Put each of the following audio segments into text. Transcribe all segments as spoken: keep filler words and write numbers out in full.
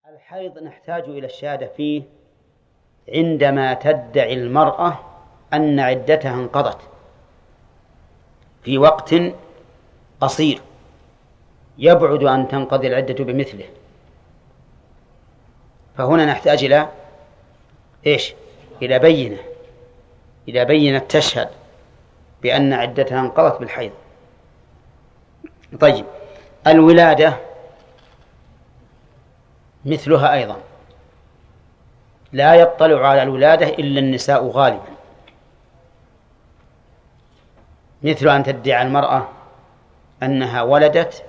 الحيض نحتاج إلى الشهادة فيه عندما تدعي المرأة أن عدتها انقضت في وقت قصير يبعد أن تنقضي العدة بمثله، فهنا نحتاج إلى إيش؟ إلى بينة إلى بينة تشهد بأن عدتها انقضت بالحيض. طيب، الولادة مثلها أيضا، لا يطلع على الولادة إلا النساء غالبا، مثل أن تدعي المرأة أنها ولدت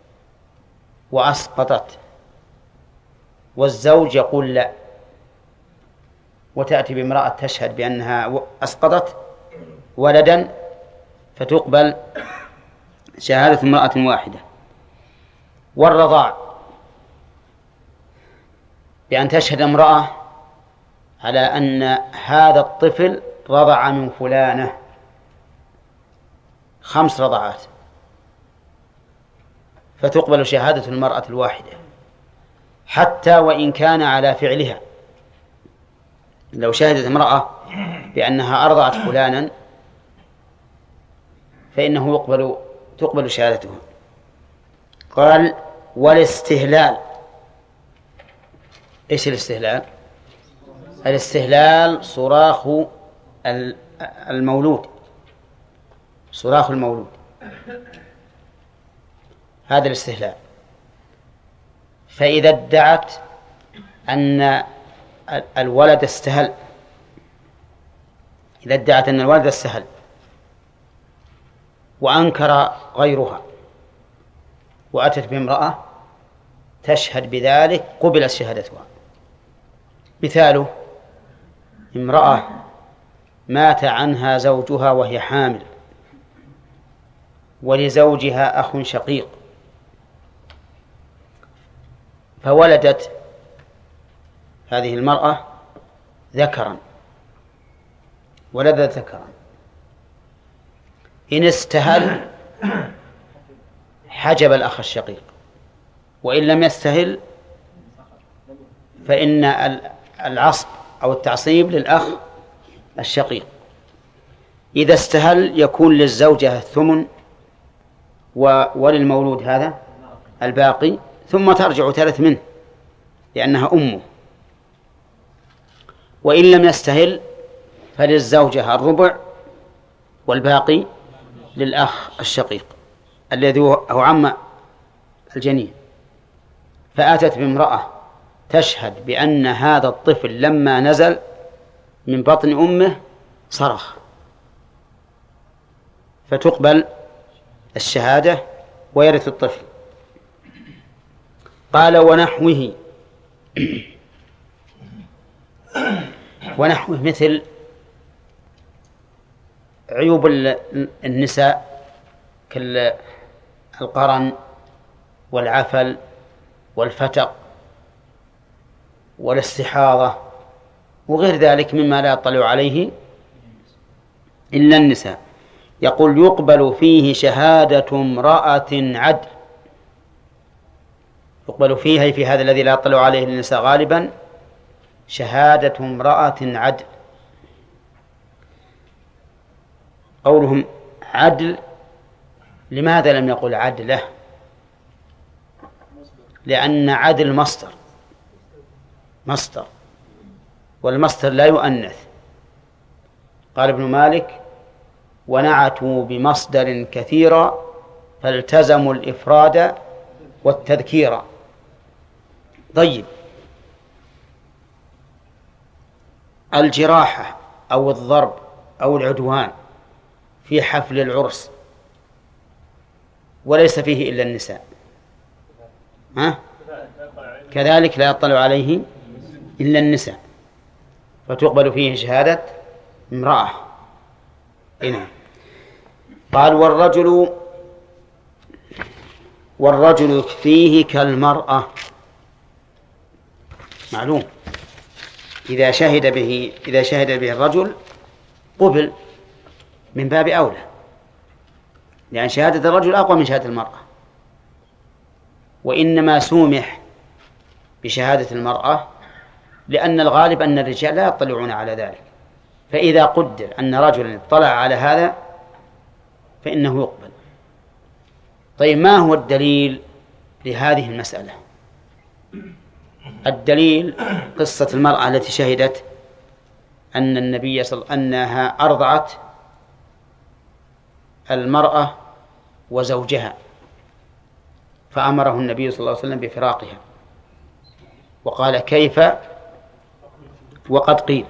وأسقطت والزوج يقول لا، وتأتي بامرأة تشهد بأنها أسقطت ولدا فتقبل شهادة امرأة واحدة. والرضاع بأن تشهد امرأة على أن هذا الطفل رضع من فلانة خمس رضعات فتقبل شهادة المرأة الواحدة حتى وإن كان على فعلها. لو شهدت امرأة بأنها أرضعت فلانا فإنه يقبل تقبل شهادتها. قال والاستهلال. إيش الاستهلال؟ الاستهلال صراخ المولود، صراخ المولود، هذا الاستهلال. فإذا ادعت أن الولد استهل إذا ادعت أن الولد استهل وأنكر غيرها وأتت بامرأة تشهد بذلك قبلت شهادتها. مثاله امرأة مات عنها زوجها وهي حامل ولزوجها أخ شقيق فولدت هذه المرأة ذكرا ولدت ذكرا، إن استهل حجب الأخ الشقيق، وإن لم يستهل فإن العصب أو التعصيب للأخ الشقيق. إذا استهل يكون للزوجة الثمن وللمولود هذا الباقي، ثم ترجع ثلث منه لأنها أمه. وإن لم يستهل فللزوجة الربع والباقي للأخ الشقيق الذي هو عم الجنين. فأتت بامرأة تشهد بأن هذا الطفل لما نزل من بطن أمه صرخ فتقبل الشهادة ويرث الطفل. قال ونحوه. ونحوه مثل عيوب النساء كالقرن والعفل والفتق والاستحاضة وغير ذلك مما لا يطلع عليه إلا النساء. يقول يقبل فيه شهادة امرأة عدل، يقبل فيها في هذا الذي لا يطلع عليه النساء غالبا شهادة امرأة عدل. قولهم عدل، لماذا لم يقل عدله؟ لأن عدل مصدر مصدر والمصدر لا يؤنث. قال ابن مالك ونعتوا بمصدر كثيرا فالتزموا الإفراد والتذكير. طيب، الجراحة أو الضرب أو العدوان في حفل العرس وليس فيه إلا النساء، ها؟ كذلك لا يطلع عليه إلا النساء فتقبل فيه شهادة امرأة. هنا قال والرجل والرجل فيه كالمرأة. معلوم إذا شهد به إذا شهد به الرجل قبل من باب أولى، لأن شهادة الرجل أقوى من شهادة المرأة. وإنما سومح بشهادة المرأة، لأن الغالب أن الرجال لا يطلعون على ذلك، فإذا قدر أن رجلا اطلع على هذا فإنه يقبل. طيب، ما هو الدليل لهذه المسألة؟ الدليل قصة المرأة التي شهدت أن النبي صلى الله عليه وسلم أنها أرضعت المرأة وزوجها، فأمره النبي صلى الله عليه وسلم بفراقها، وقال كيف وقد قيل.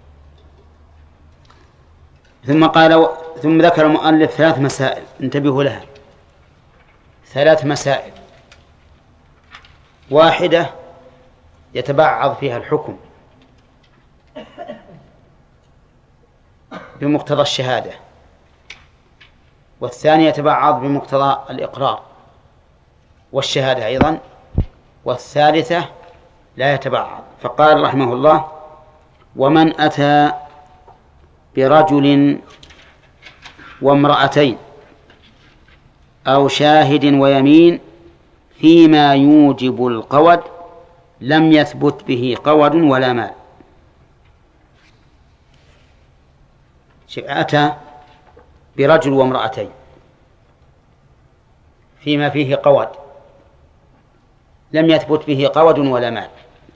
ثم قال ثم ذكر المؤلف ثلاث مسائل انتبهوا لها، ثلاث مسائل. واحدة يتبعض فيها الحكم بمقتضى الشهادة، والثانية يتبعض بمقتضى الإقرار والشهادة أيضا، والثالثة لا يتبعض. فقال رحمه الله: ومن أتى برجل وامرأتين أو شاهد ويمين فيما يوجب القود لم يثبت به قود ولا مال. أتى برجل وامرأتين فيما فيه قود لم يثبت به قود ولا مال،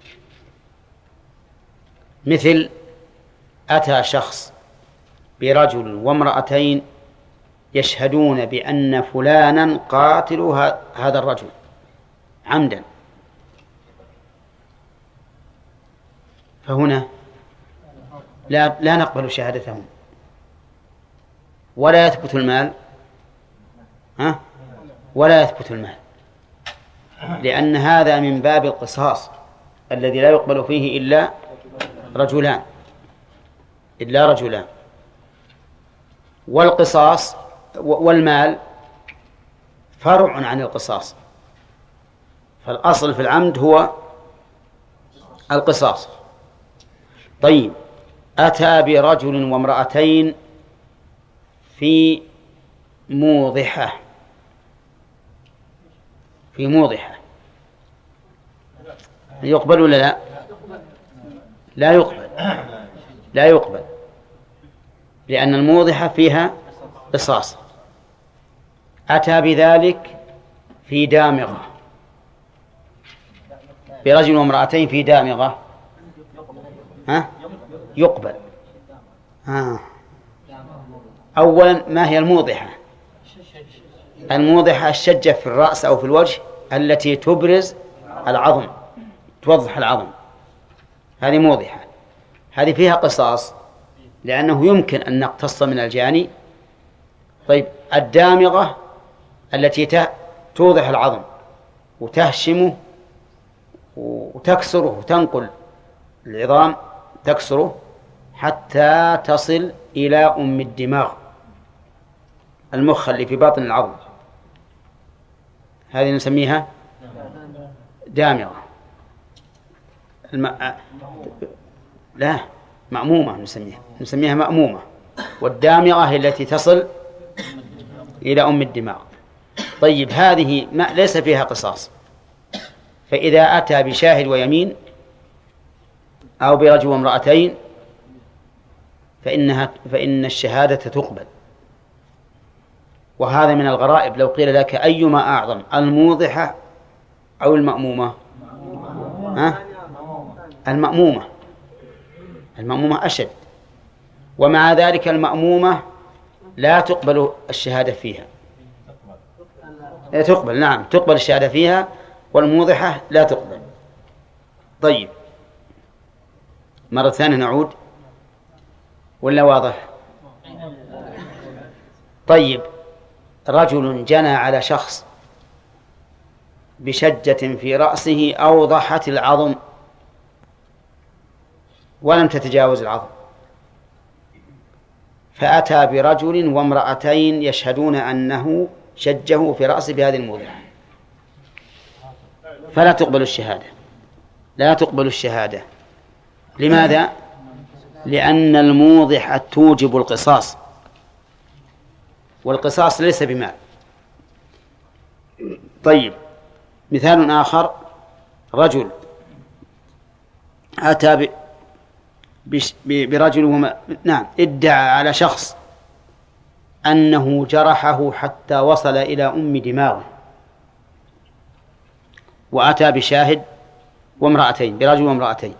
مثل أتى شخص برجل وامرأتين يشهدون بأن فلانا قاتل هذا الرجل عمدا، فهنا لا, لا نقبل شهادتهم ولا يثبت المال، ها؟ ولا يثبت المال، لأن هذا من باب القصاص الذي لا يقبل فيه إلا رجلان إلا رجلان والقصاص والمال فرع عن القصاص، فالأصل في العمد هو القصاص. طيب، أتى برجل وامرأتين في موضحة في موضحة يقبل ولا لا؟ لا يقبل لا يقبل لأن الموضحة فيها قصاص. أتى بذلك في دامغة برجل وامرأتين في دامغة، ها؟ يقبل. ها. أولا، ما هي الموضحة؟ الموضحة الشجة في الرأس أو في الوجه التي تبرز العظم، توضح العظم، هذه موضحة، هذه فيها قصاص لأنه يمكن أن نقتص من الجاني. طيب، الدامغة التي توضح العظم وتهشمه وتكسره وتنقل العظام، تكسره حتى تصل إلى أم الدماغ، المخ اللي في باطن العظم، هذه نسميها دامغة. الم... لا مأمومة نسميها نسميها مأمومة، والدامغة هي التي تصل إلى أم الدماغ. طيب، هذه ما ليس فيها قصاص، فإذا أتى بشاهد ويمين أو برجل وامرأتين فإنها فإن الشهادة تقبل. وهذا من الغرائب، لو قيل لك أيما أعظم الموضحة أو المأمومة؟ ها؟ المأمومة المأمومة أشد، ومع ذلك المأمومة لا تقبل الشهادة فيها. تقبل، نعم تقبل الشهادة فيها، والموضحة لا تقبل. طيب، مرة ثانية نعود ولا واضح؟ طيب، رجل جنى على شخص بشجة في رأسه أوضحت العظم ولم تتجاوز العظم، فأتى برجل وامرأتين يشهدون أنه شجه في رأسه بهذه الموضحة، فلا تقبل الشهادة لا تقبل الشهادة لماذا؟ لأن الموضحة توجب القصاص، والقصاص ليس بمال. طيب، مثال آخر: رجل أتى ب... بش... ب... برجل وما... نعم ادعى على شخص أنه جرحه حتى وصل إلى أم دماغه، وأتى بشاهد وامرأتين، برجل وامرأتين،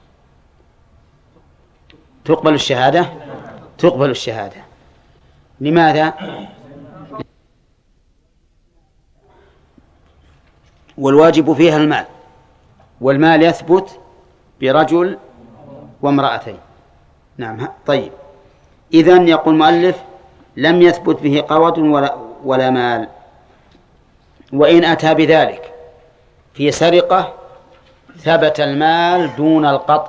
تقبل الشهادة؟ تقبل الشهادة. لماذا؟ والواجب فيها المال، والمال يثبت برجل وامرأتين. نعم. طيب، إذن يقول المؤلف لم يثبت به قوة ولا, ولا مال. وإن أتى بذلك في سرقة ثبت المال دون القطع.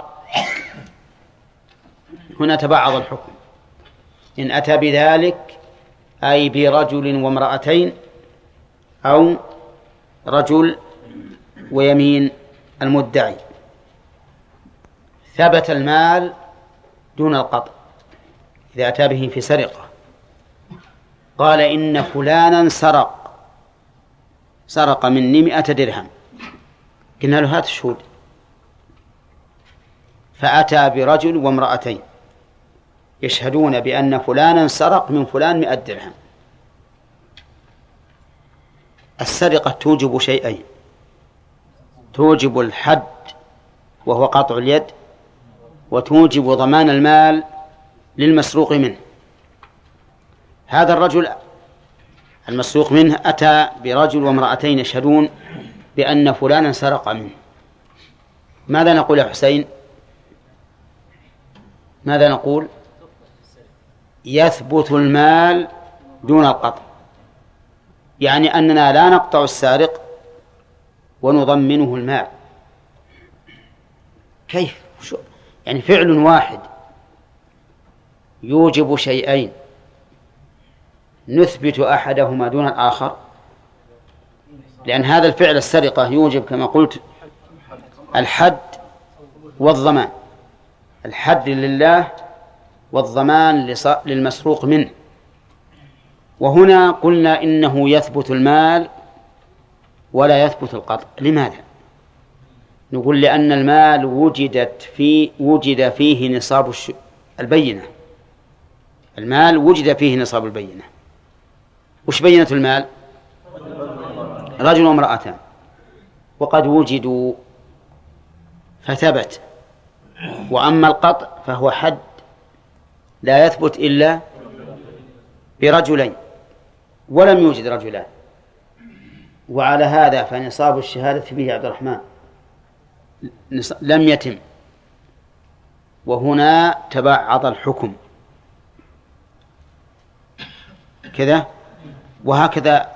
هنا تبعض الحكم. إن أتى بذلك أي برجل وامرأتين أو رجل ويمين المدعي ثبت المال دون القطع. إذا أتى به في سرقة قال إن فلانا سرق سرق مني مئة درهم، قلنا له هات الشهود، فأتى برجل وامرأتين يشهدون بأن فلانا سرق من فلان مئة درهم. السرقة توجب شيئين: توجب الحد وهو قطع اليد، وتوجب ضمان المال للمسروق منه. هذا الرجل المسروق منه أتى برجل وامرأتين يشهدون بأن فلانا سرق منه. ماذا نقول يا حسين؟ ماذا نقول؟ يثبت المال دون القطع، يعني أننا لا نقطع السارق ونضمنه المال. كيف؟ يعني فعل واحد يوجب شيئين نثبت أحدهما دون الآخر، لأن هذا الفعل السرقة يوجب كما قلت الحد والضمان، الحد لله والضمان للمسروق منه. وهنا قلنا إنه يثبت المال ولا يثبت القطع. لماذا؟ نقول لأن المال وجدت في وجد فيه نصاب البينة. المال وجد فيه نصاب البينة. وش بينة المال؟ رجل وامرأتان، وقد وجدوا فثبت. وأما القطع فهو حد لا يثبت إلا برجلين، ولم يوجد رجلان. وعلى هذا فنصاب الشهادة به عبد الرحمن لم يتم، وهنا تبعض الحكم كذا. وهكذا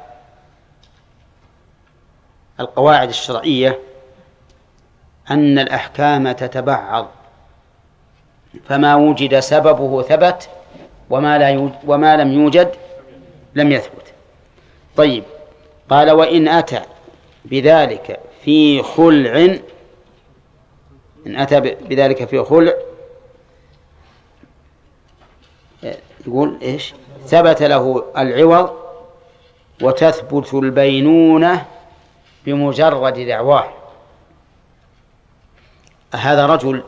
القواعد الشرعية أن الأحكام تتبعض، فما وجد سببه ثبت، وما, لا يوجد وما لم يوجد لم يثبت. طيب، قال وإن أتى بذلك في خلع، إن أتى بذلك في خلع يقول إيش؟ ثبت له العوض وتثبت البينونة بمجرد دعواه. هذا رجل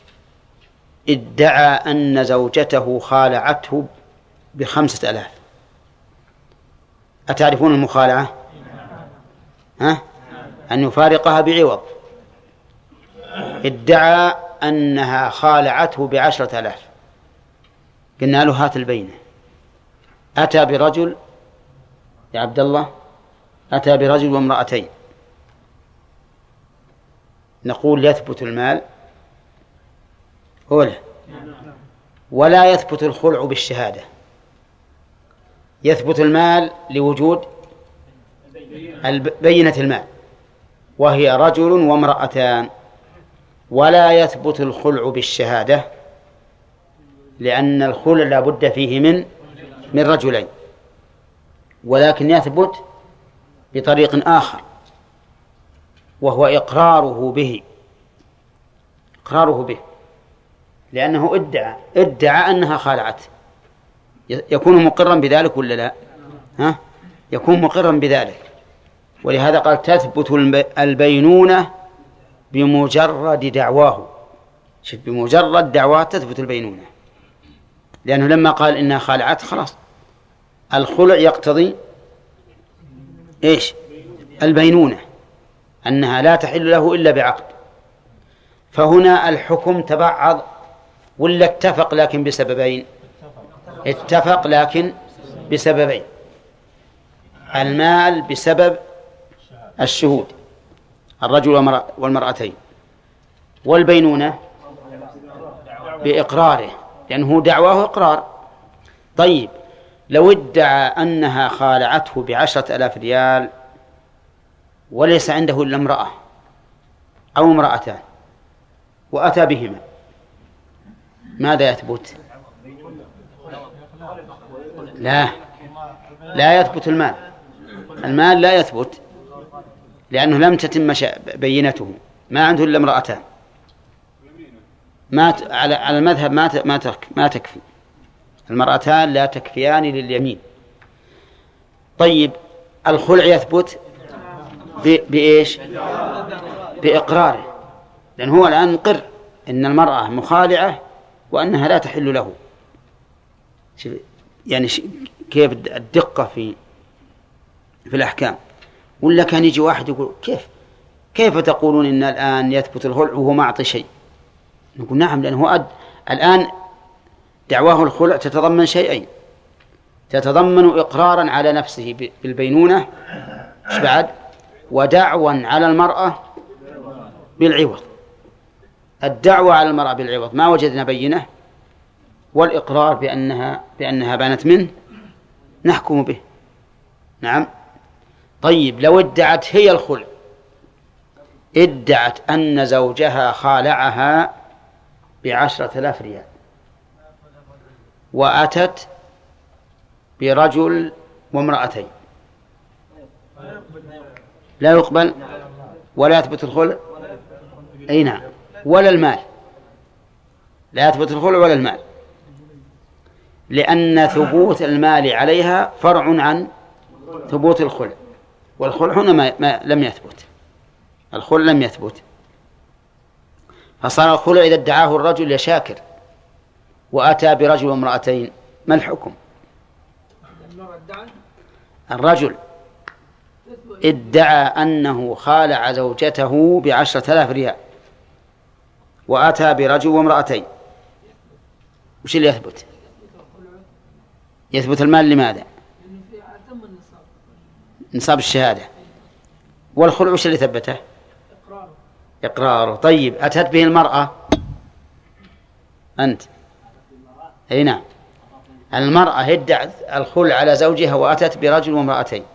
ادعى أن زوجته خالعته بخمسة ألاف. أتعرفون المخالعة؟ ها؟ أن يفارقها بعوض. ادعى أنها خالعته بعشرة ألاف، قلنا له هات البينة. أتى برجل يا عبد الله، أتى برجل وامرأتين، نقول يثبت المال أولا، ولا يثبت الخلع بالشهادة. يثبت المال لوجود بينة المال وهي رجل وامرأتان، ولا يثبت الخلع بالشهادة لأن الخلع لا بد فيه من من رجلين، ولكن يثبت بطريق آخر وهو إقراره به إقراره به لأنه ادعى ادعى أنها خالعت. يكون مقرا بذلك ولا لا؟ ها؟ يكون مقرا بذلك. ولهذا قال تثبت البينونة بمجرد دعواه. شوف بمجرد دعوات تثبت البينونة، لأنه لما قال إنها خالعات خلاص الخلع يقتضي إيش؟ البينونة، أنها لا تحل له إلا بعقد. فهنا الحكم تبعض ولا اتفق لكن بسببين؟ اتفق لكن بسببين، المال بسبب الشهود الرجل والمرأتين، والبينونة بإقراره لأنه دعواه إقرار. طيب لو ادعى أنها خالعته بعشرة ألاف ريال وليس عنده إلا امرأة أو امرأتان وأتى بهما، ماذا يثبت؟ لا لا يثبت المال، المال لا يثبت لأنه لم تتم بينته، ما عنده إلا امرأتان، ما على على المذهب ما ما ما تكفي، المرأتان لا تكفيان لليمين. طيب الخلع يثبت بإيش؟ بإقراره، لأن هو الآن مقر إن المرأة مخالعة وأنها لا تحل له. يعني كيف الدقة في في الأحكام. ولا كان يجي واحد يقول كيف كيف تقولون إن الآن يثبت الخلع وهو ما أعطي شيء؟ نقول نعم، لأنه أد... الآن دعواه الخلع تتضمن شيئين، تتضمن إقرارا على نفسه بالبينونة إيش بعد، ودعوى على المرأة بالعوض. الدعوة على المرأة بالعوض ما وجدنا بينة، والإقرار بأنها بأنها بانت منه نحكم به. نعم. طيب لو ادعت هي الخلع، ادعت أن زوجها خالعها بعشرة آلاف ريال وأتت برجل وامرأتين، لا يقبل ولا يثبت الخلع. أي نعم، ولا المال، لا يثبت الخلع ولا المال، لأن ثبوت المال عليها فرع عن ثبوت الخلع، والخلع هنا ما ما لم يثبت، الخلع لم يثبت. فصار الخلع إذا ادعاه الرجل يا شاكر وأتى برجل وامرأتين، ما الحكم؟ الرجل ادعى أنه خالع زوجته بعشرة آلاف ريال وأتى برجل وامرأتين، وش اللي يثبت؟ يثبت المال. لماذا؟ نصاب الشهادة. والخلع وش اللي ثبته؟ إقراره. طيب أتت به المرأة أنت؟ أي نعم، المرأة ادعت الخلع على زوجها وأتت برجل وامرأتين،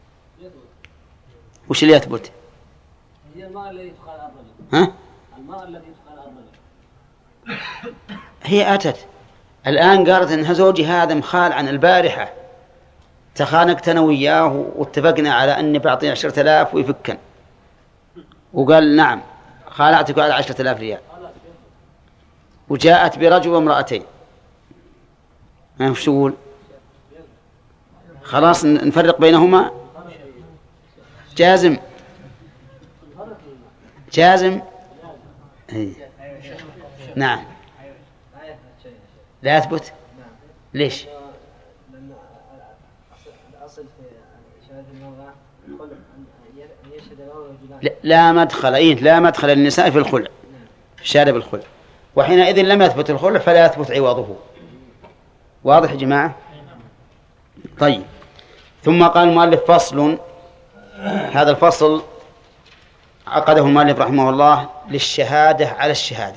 وش اللي يثبت؟ هي المرأة التي تخال الرجل. ها؟ المرأة التي تخال الرجل. هي أتت الآن قالت إن زوجي هذا مخال عن البارحة، تخانقت أنا وياه واتفقنا على أني بعطيه عشرة آلاف ويفكن، وقال نعم خالعتك على عشرة آلاف ريال، وجاءت برجل وامرأتين، ما وش تقول؟ خلاص نفرق بينهما؟ جازم جازم. هي. نعم لا يثبت. ليش؟ لا, لا مدخل إيه لا مدخل للنساء في الخلع، في الشهادة بالخلع، وحينئذ لم يثبت الخلع فلا يثبت عوضه. واضح يا جماعة؟ طيب ثم قال المؤلف فصل. هذا الفصل عقده المؤلف رحمه الله للشهادة على الشهادة،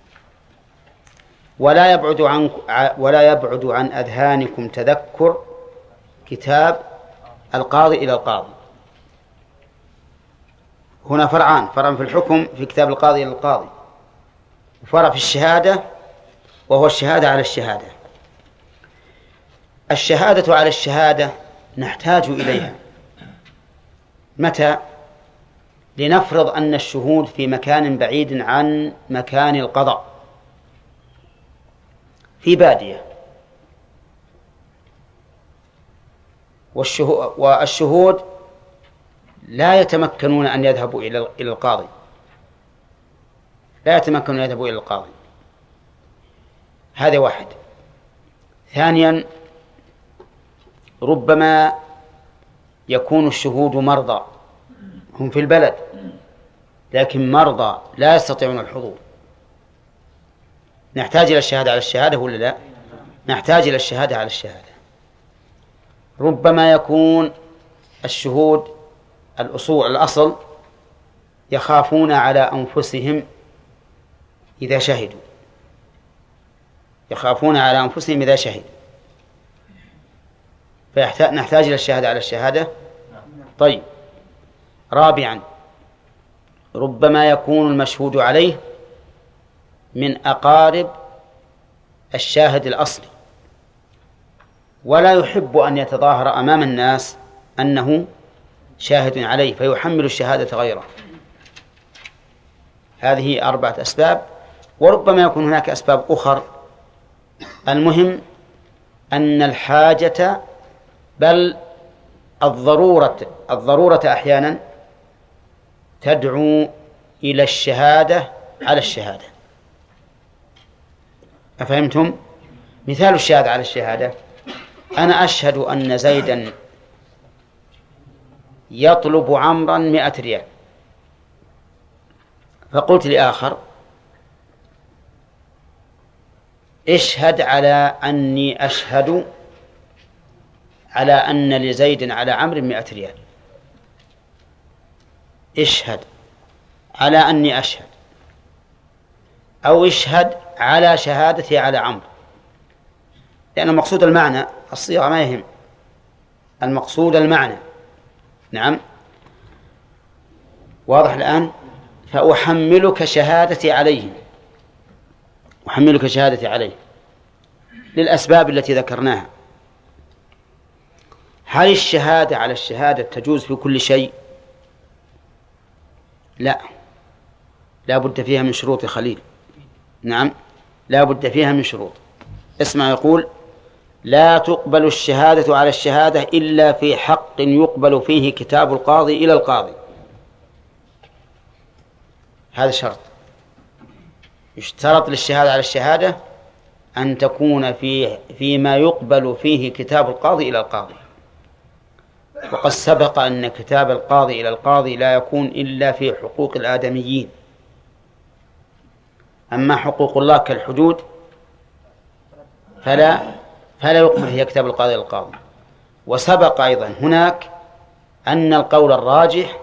ولا يبعد عن ولا يبعد عن أذهانكم تذكر كتاب القاضي إلى القاضي. هنا فرعان، فرع في الحكم في كتاب القاضي إلى القاضي، وفرع في الشهادة وهو الشهادة على الشهادة. الشهادة على الشهادة نحتاج إليها متى؟ لنفرض أن الشهود في مكان بعيد عن مكان القضاء، في بادية، والشهود لا يتمكنون أن يذهبوا إلى القاضي، لا يتمكنون أن يذهبوا إلى القاضي هذا واحد. ثانيا ربما يكون الشهود مرضى، هم في البلد لكن مرضى لا يستطيعون الحضور، نحتاج إلى الشهادة على الشهادة ولا لا؟ نحتاج إلى الشهادة على الشهادة. ربما يكون الشهود الأصول الأصل يخافون على أنفسهم إذا شهدوا، يخافون على أنفسهم إذا شهدوا، فنحتاج إلى الشهادة على الشهادة. طيب. رابعا ربما يكون المشهود عليه من أقارب الشاهد الأصلي ولا يحب أن يتظاهر أمام الناس أنه شاهد عليه فيحمل الشهادة غيره. هذه أربعة أسباب، وربما يكون هناك أسباب أخر. المهم أن الحاجة بل الضرورة الضرورة أحيانا تدعو إلى الشهادة على الشهادة. أفهمتم؟ مثال الشهادة على الشهادة: أنا أشهد أن زيدا يطلب عمرا مئة ريال، فقلت لآخر: اشهد على أني أشهد على أن لزيد على عمرو مئة ريال. اشهد على أني أشهد، أو اشهد على شهادتي على عمرو، لأن المقصود المعنى، الصيغة ما يهم، المقصود المعنى. نعم، واضح الآن؟ فأحملك شهادتي عليه، أحملك شهادتي عليه للأسباب التي ذكرناها. هل الشهادة على الشهادة تجوز في كل شيء؟ لا، لا بد فيها من شروط خليل. نعم، لا بد فيها من شروط. اسمع، يقول: لا تقبل الشهادة على الشهادة إلا في حق يقبل فيه كتاب القاضي إلى القاضي. هذا شرط، يشترط للشهادة على الشهادة أن تكون في فيما يقبل فيه كتاب القاضي إلى القاضي. وقد سبق أن كتاب القاضي إلى القاضي لا يكون إلا في حقوق الآدميين، أما حقوق الله كالحدود فلا فلا يقبل هي كتاب القاضي إلى القاضي. وسبق أيضا هناك أن القول الراجح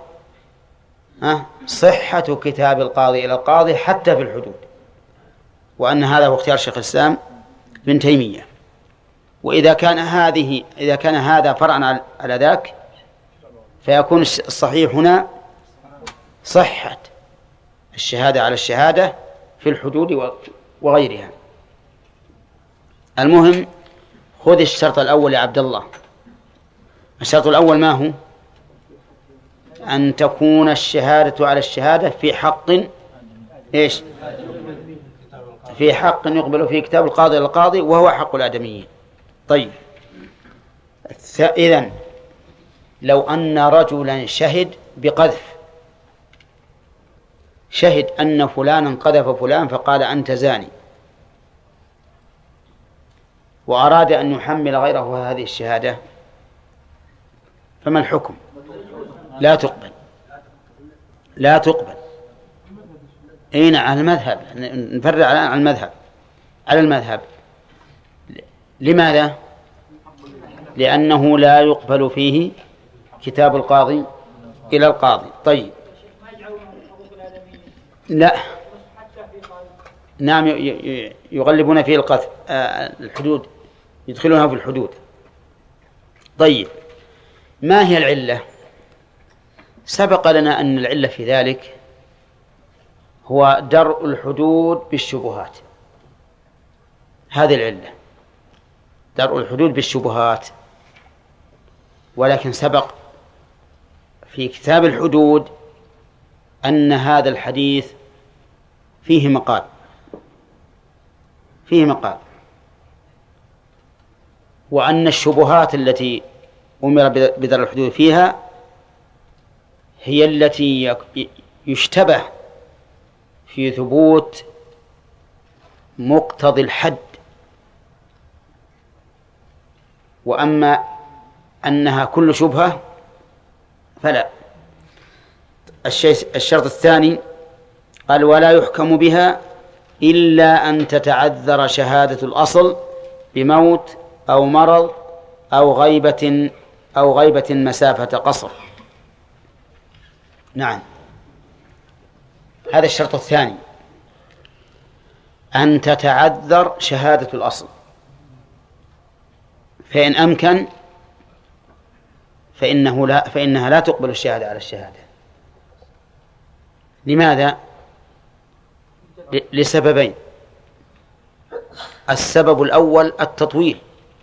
صحة كتاب القاضي إلى القاضي حتى في الحدود، وأن هذا هو اختيار شيخ الإسلام ابن تيمية. وإذا كان هذه إذا كان هذا فرعا على ذاك فيكون الصحيح هنا صحة الشهادة على الشهادة في الحدود وغيرها. المهم، خذ الشرط الأول يا عبد الله. الشرط الأول ما هو؟ أن تكون الشهادة على الشهادة في حق إيش؟ في حق يقبل فيه كتاب القاضي للقاضي وهو حق الآدميين. طيب، إذن لو أن رجلا شهد بقذف، شهد أن فلانا قذف فلان فقال أنت زاني، وأراد أن يحمل غيره هذه الشهادة، فما الحكم؟ لا تقبل، لا تقبل. أين؟ على المذهب، نفرع على المذهب، على المذهب. لماذا؟ لأنه لا يقبل فيه كتاب القاضي إلى القاضي. طيب، لا، نعم، يغلبون فيه القذف، الحدود، يدخلونها في الحدود. طيب، ما هي العلة؟ سبق لنا أن العلة في ذلك هو درء الحدود بالشبهات. هذه العلة، درء الحدود بالشبهات. ولكن سبق في كتاب الحدود أن هذا الحديث فيه مقال، فيه مقال، وأن الشبهات التي أمر بدرء الحدود فيها هي التي يشتبه في ثبوت مقتضي الحد وأما أنها كل شبهة فلا. الشرط الثاني قال ولا يحكم بها إلا أن تتعذر شهادة الأصل بموت أو مرض أو غيبة أو غيبة مسافة قصر. نعم، هذا الشرط الثاني، أن تتعذر شهادة الأصل، فإن أمكن فإنه لا فإنها لا تقبل الشهادة على الشهادة. لماذا؟ لسببين. السبب الأول التطويل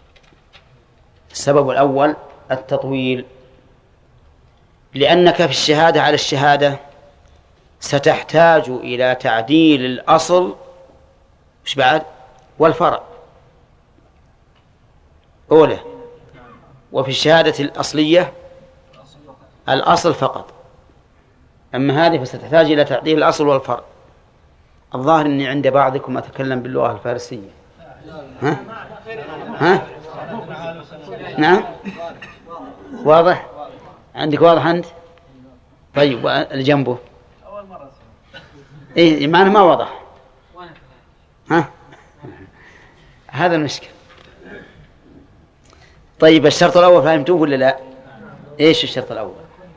السبب الأول التطويل لأنك في الشهادة على الشهادة ستحتاج إلى تعديل الأصل إيش بعد والفرع أولى، وفي الشهادة الأصلية الأصل فقط، أما هذه فستحتاج إلى تعديل الأصل والفرع. الظاهر أني عند بعضكم أتكلم باللغة الفارسية. ها؟ ها؟ نعم، واضح عندك؟ واضح أنت؟ طيب اللي جنبه إيه معنى ما واضح؟ ها؟ هذا المشكل. طيب الشرط الأول فهمتوه ولا لا؟ إيش الشرط الأول؟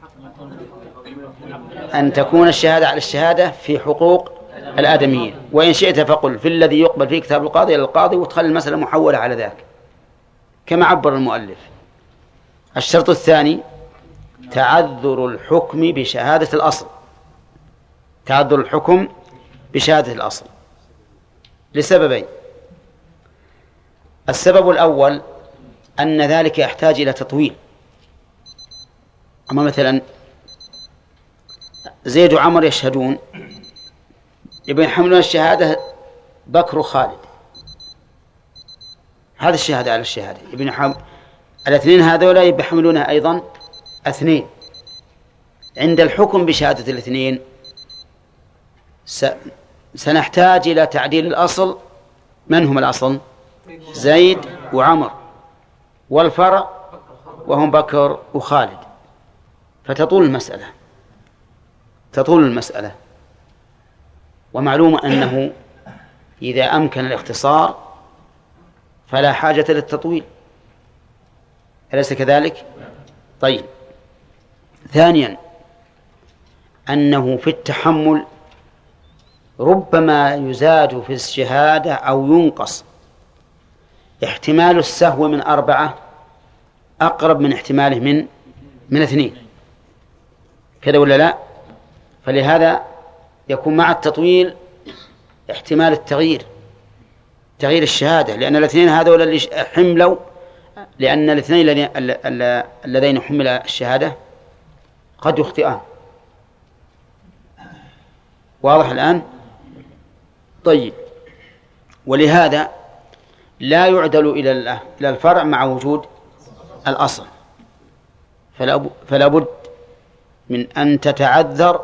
أن تكون الشهادة على الشهادة في حقوق الآدميين، وإن شئت فقل في الذي يقبل فيه كتاب القاضي إلى القاضي، وتخلي المسألة محولة على ذاك كما عبر المؤلف. الشرط الثاني تعذر الحكم بشهادة الأصل تعذر الحكم بشهادة الأصل لسببين. السبب الأول أن ذلك يحتاج إلى تطويل. أما مثلا زيد وعمر يشهدون، يبين يحملون الشهادة بكر وخالد، هذه الشهادة على الشهادة، يبين يحمل الاثنين هذولا يحملونها أيضا اثنين. عند الحكم بشهادة الاثنين س... سنحتاج إلى تعديل الأصل. من هم الأصل؟ زيد وعمر، والفرع وهم بكر وخالد، فتطول المسألة تطول المسألة ومعلوم أنه إذا أمكن الاختصار فلا حاجة للتطويل، أليس كذلك؟ طيب، ثانيا أنه في التحمل ربما يزاد في الشهادة أو ينقص. احتمال السهو من أربعة أقرب من احتماله من من اثنين، كذا ولا لا؟ فلهذا يكون مع التطويل احتمال التغيير تغيير الشهادة، لأن الاثنين هذول اللي حملوا لأن الاثنين اللذين حمل الشهادة قد يخطئان. واضح الآن؟ طيب، ولهذا لا يعدل إلى الفرع مع وجود الأصل، فلا بد من أن تتعذر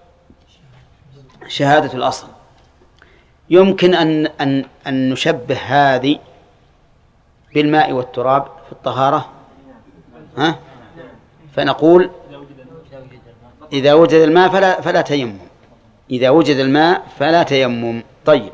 شهادة الأصل. يمكن أن أن أن نشبه هذه بالماء والتراب في الطهارة، ها؟ فنقول إذا وجد الماء فلا فلا تيمم إذا وجد الماء فلا تيمم. طيب،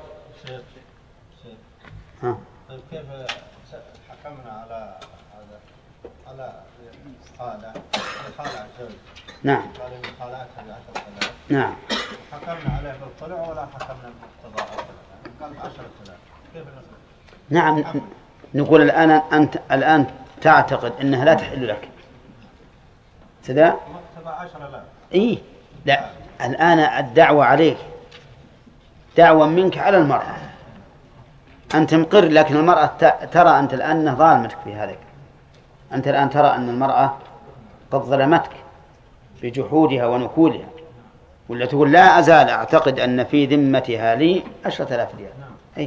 ها. كيف حكمنا على على خالع خالع الزوج؟ نعم. قال إن خالعتها بعشر سنوات. نعم. حكمنا عليه بالطلع ولا حكمنا باقتضاء؟ قال عشر سنوات. كيف نقول؟ نعم، نقول الآن أنت الآن تعتقد أنها لا تحل لك كذا؟ مقتضى عشرة لا. إيه لا، الآن الدعوة عليك دعوة منك على المرأة، أنت مقر، لكن المرأة ترى أنت الآن أنها ظالمتك في هذا. أنت الآن ترى أن المرأة قد ظلمتك بجحودها ونكولها، ولا تقول لا أزال أعتقد أن في ذمتها لي عشرة آلاف ريال. أي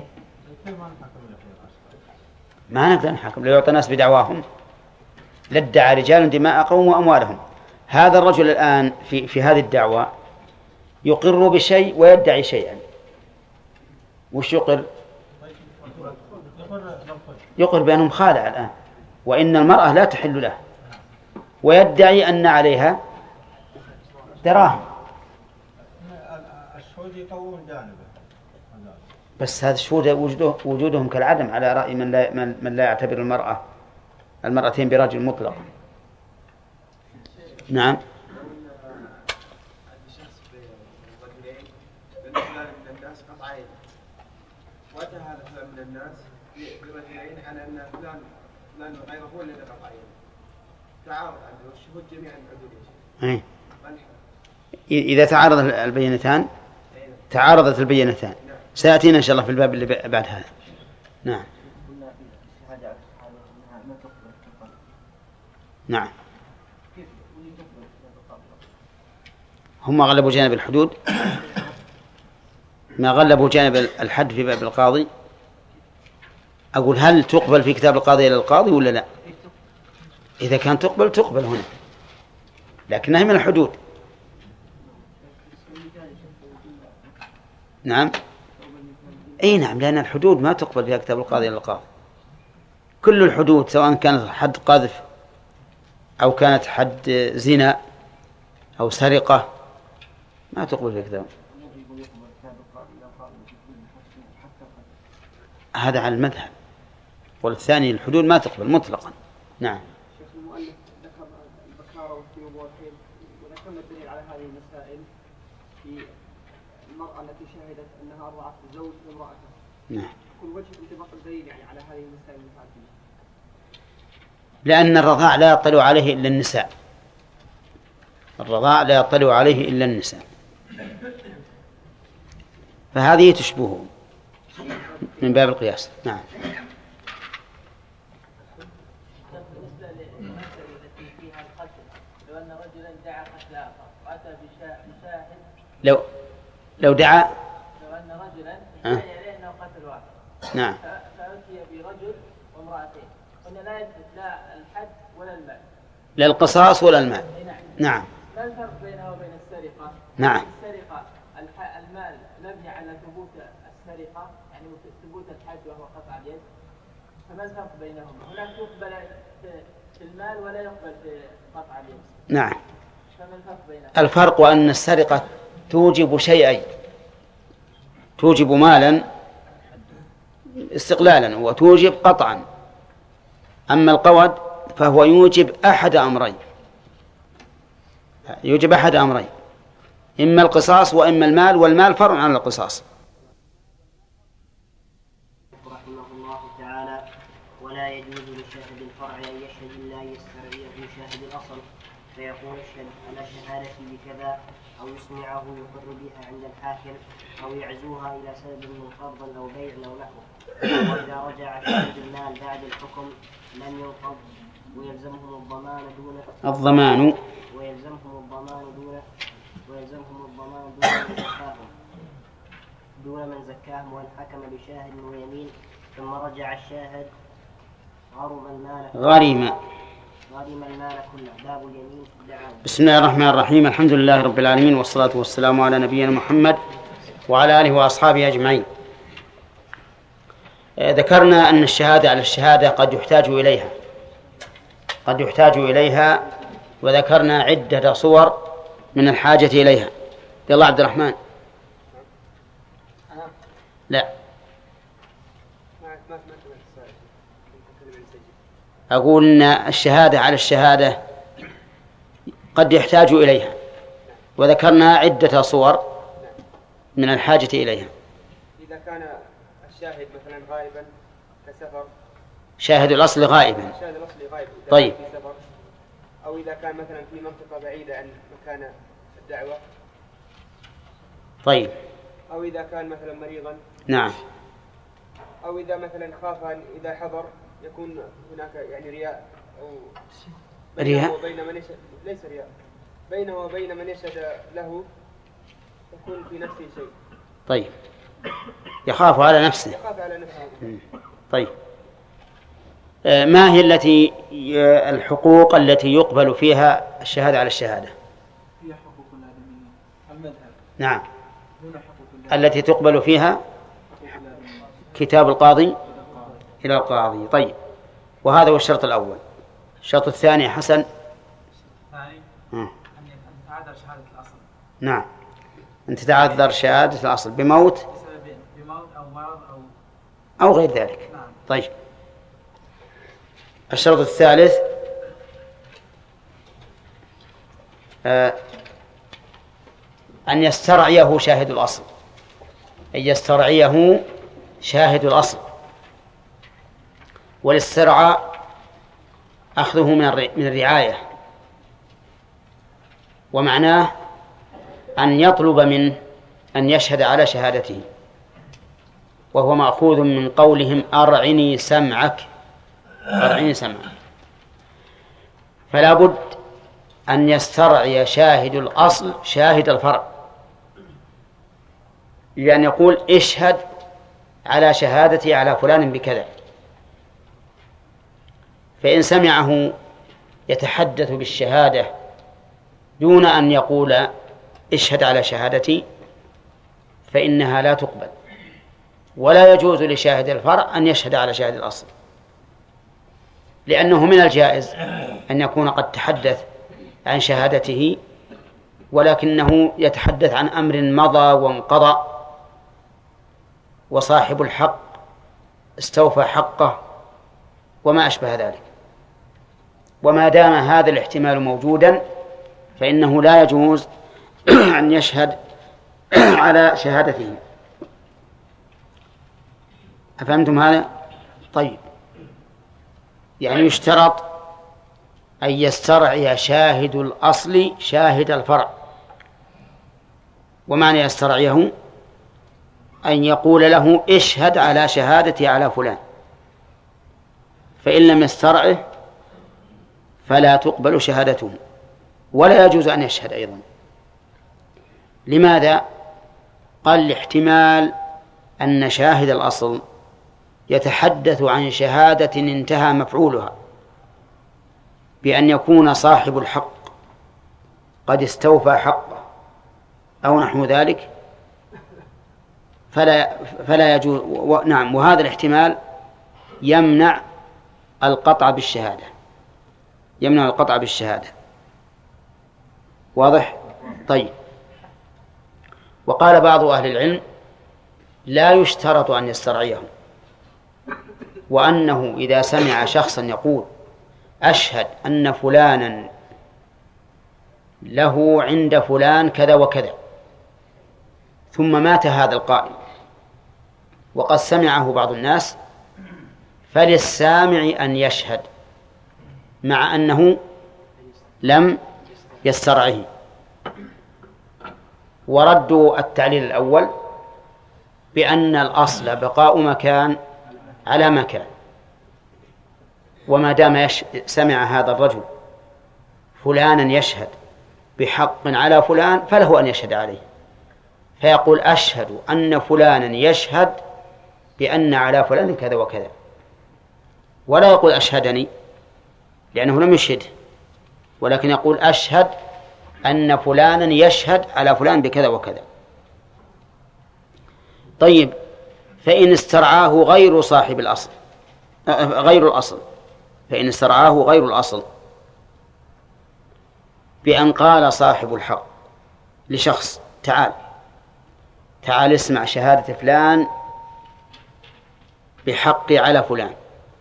ما نقدر نحكم، لا يعطي الناس بدعواهم، لادعى رجال دماء قوم وأموالهم. هذا الرجل الآن في في هذه الدعوة يقر بشيء ويدعي شيئا. وش يقر؟ يقر بأنهم خالع الآن، وإن المرأة لا تحل له، ويدعي أن عليها دراهم. الشهود يقوون جانبه، بس هذا الشهود وجودهم كالعدم على رأي من لا, من لا يعتبر المرأة المرأتين برجل مطلق. نعم. وجه هذا فلان من الناس برجلين على أن فلان فلان غيره هو الذي قطع يده، تعارض عنده والشهود جميعا عدول. إذا تعارض البينتان تعارضت البينتان سيأتينا إن شاء الله في الباب اللي بعد هذا. نعم. نعم. هم غلبوا جانب الحدود، ما غلبوا جانب الحد في باب القاضي. أقول هل تقبل في كتاب القاضي إلى القاضي ولا لا؟ إذا كان تقبل تقبل هنا، لكنها من الحدود. نعم. أي نعم، لأن الحدود ما تقبل فيها كتاب القاضي إلى القاضي. كل الحدود سواء كانت حد قذف أو كانت حد زنا أو سرقة ما تقبل فيها كتاب. هذا على المذهب، والثاني الحدود ما تقبل مطلقا. نعم. شيخ المؤلف ذكر البكارة والثيوب والحيض، وذكرنا الدليل على هذه المسائل في المرأة التي شهدت أنها أرضعت زوج امرأته. نعم. كل وجه انطباق الدليل يعني على هذه المسائل المتعددة. لأن الرضاع لا يطلع عليه إلا النساء، الرضاع لا يطلع عليه إلا النساء، فهذه تشبهه من باب القياس. نعم. بالنسبة للمسألة التي فيها القتل، لو أن رجلا دعا قتل آخر وأتى بشاهد، لو لو دعا لو أن رجلا ادعى إليه أنه قتل واحد، نعم، فأتي برجل وامرأتين، قلنا لا يثبت لا الحد ولا المال، لا القصاص ولا المال. نعم. نعم. ما الفرق بينها وبين السرقة؟ نعم. السرقة المال مبني على ثبوت السرقة، يعني ثبوت الحد وهو قطع اليد، فما الفرق بينهما؟ هناك يقبل في المال ولا يقبل في قطع اليد. نعم. فما الفرق بينهما؟ الفرق أن السرقة توجب شيئين، توجب مالا استقلالا وتوجب قطعا، أما القود فهو يوجب أحد أمرين، يوجب أحد أمرين، إما القصاص وإما المال، والمال فرع عن القصاص. رحمه الله تعالى: ولا يجوز لشاهد الفرع أن يشهد إلا يسترعيه شاهد الأصل، فيقول اشهد على شهادتي بكذا، أو يسمعه يقر بها عند الحاكم، أو يعزوها إلى سبب من قرض أو بيع أو نحوه. وإذا رجع شاهد المال بعد الحكم لم ينقض، ويلزمهم الضمان دون الضمان ويلزمهم الضمان دون ويلزمهم الضمان دون من زكاهم دون من زكاهم وإن حكم بشاهد ويمين ثم رجع الشاهد غرم المال غريم غرم المال كله. باب اليمين في الدعاوى. بسم الله الرحمن الرحيم. الحمد لله رب العالمين، والصلاة والسلام على نبينا محمد وعلى آله وأصحابه أجمعين. ذكرنا أن الشهادة على الشهادة قد يحتاج إليها قد يحتاج إليها وذكرنا عدة صور من الحاجة إليها. يلا عبد الرحمن. لا، أقول أن الشهادة على الشهادة قد يحتاج إليها، وذكرنا عدة صور من الحاجة إليها. إذا كان الشاهد مثلا غائبا كسفر، شاهد الأصل غائبا، شاهد الأصل غائب طيب، في سفر، أو إذا كان مثلا في منطقة بعيدة عن مكان الدعوة، طيب، أو إذا كان مثلا مريضا، نعم، أو إذا مثلا خاف أن إذا حضر يكون هناك يعني رياء أو رياء وبين من يشهد، ليس رياء، بينه وبين من يشهد له يكون في نفسه شيء. طيب، يخاف على نفسه. يخاف على نفسه. طيب، ما هي التي الحقوق التي يقبل فيها الشهادة على الشهادة؟ هي حقوق الآدميين المذهب. نعم. هنا حقوق التي تقبل فيها كتاب القاضي إلى القاضي. طيب، وهذا هو الشرط الأول. الشرط الثاني حسن. الثاني أن تتعذر شهادة الأصل. نعم، أن تتعذر شهادة الأصل بموت بسبب بموت أو مرض أو أو غير ذلك. نعم. طيب، الشرط الثالث آه أن يسترعيه شاهد الأصل، أن يسترعيه شاهد الأصل. والاسترعاء أخذه من الرعاية، ومعناه أن يطلب منه أن يشهد على شهادته، وهو مأخوذ من قولهم أرعني سمعك، أرعني سمعك. فلا بد أن يسترعي شاهد الأصل شاهد الفرع، لأن يقول اشهد على شهادتي على فلان بكذا. فإن سمعه يتحدث بالشهادة دون أن يقول اشهد على شهادتي فإنها لا تقبل، ولا يجوز لشاهد الفرع أن يشهد على شاهد الأصل، لأنه من الجائز أن يكون قد تحدث عن شهادته ولكنه يتحدث عن أمر مضى وانقضى، وصاحب الحق استوفى حقه وما أشبه ذلك. وما دام هذا الاحتمال موجودا فإنه لا يجوز أن يشهد على شهادته. أفهمتم هذا؟ طيب، يعني يشترط أن يسترعي شاهد الأصل شاهد الفرع. ومعنى يسترعيه أن يقول له اشهد على شهادتي على فلان، فإن لم يسترعه فلا تقبل شهادته ولا يجوز أن يشهد أيضا. لماذا؟ قال لاحتمال أن شاهد الأصل يتحدث عن شهادة انتهى مفعولها، بأن يكون صاحب الحق قد استوفى حقه أو نحو ذلك، فلا فلا يجوز. و... نعم، وهذا الاحتمال يمنع القطع بالشهادة، يمنع القطع بالشهادة. واضح؟ طيب. وقال بعض أهل العلم لا يشترط أن يسترعيه، وأنه إذا سمع شخصا يقول أشهد أن فلانا له عند فلان كذا وكذا، ثم مات هذا القائل وقد سمعه بعض الناس، فللسامع أن يشهد مع أنه لم يسترعه. وردوا التعليل الأول بأن الأصل بقاء مكان على مكان، وما دام يش... سمع هذا الرجل فلانا يشهد بحق على فلان فله أن يشهد عليه، فيقول أشهد أن فلانا يشهد بأن على فلان كذا وكذا، ولا يقول أشهدني لأنه لم يشهد، ولكن يقول أشهد أن فلانا يشهد على فلان بكذا وكذا. طيب، فإن استرعاه غير صاحب الأصل غير الأصل فإن استرعاه غير الأصل بأن قال صاحب الحق لشخص تعال تعال اسمع شهادة فلان بحقي على فلان،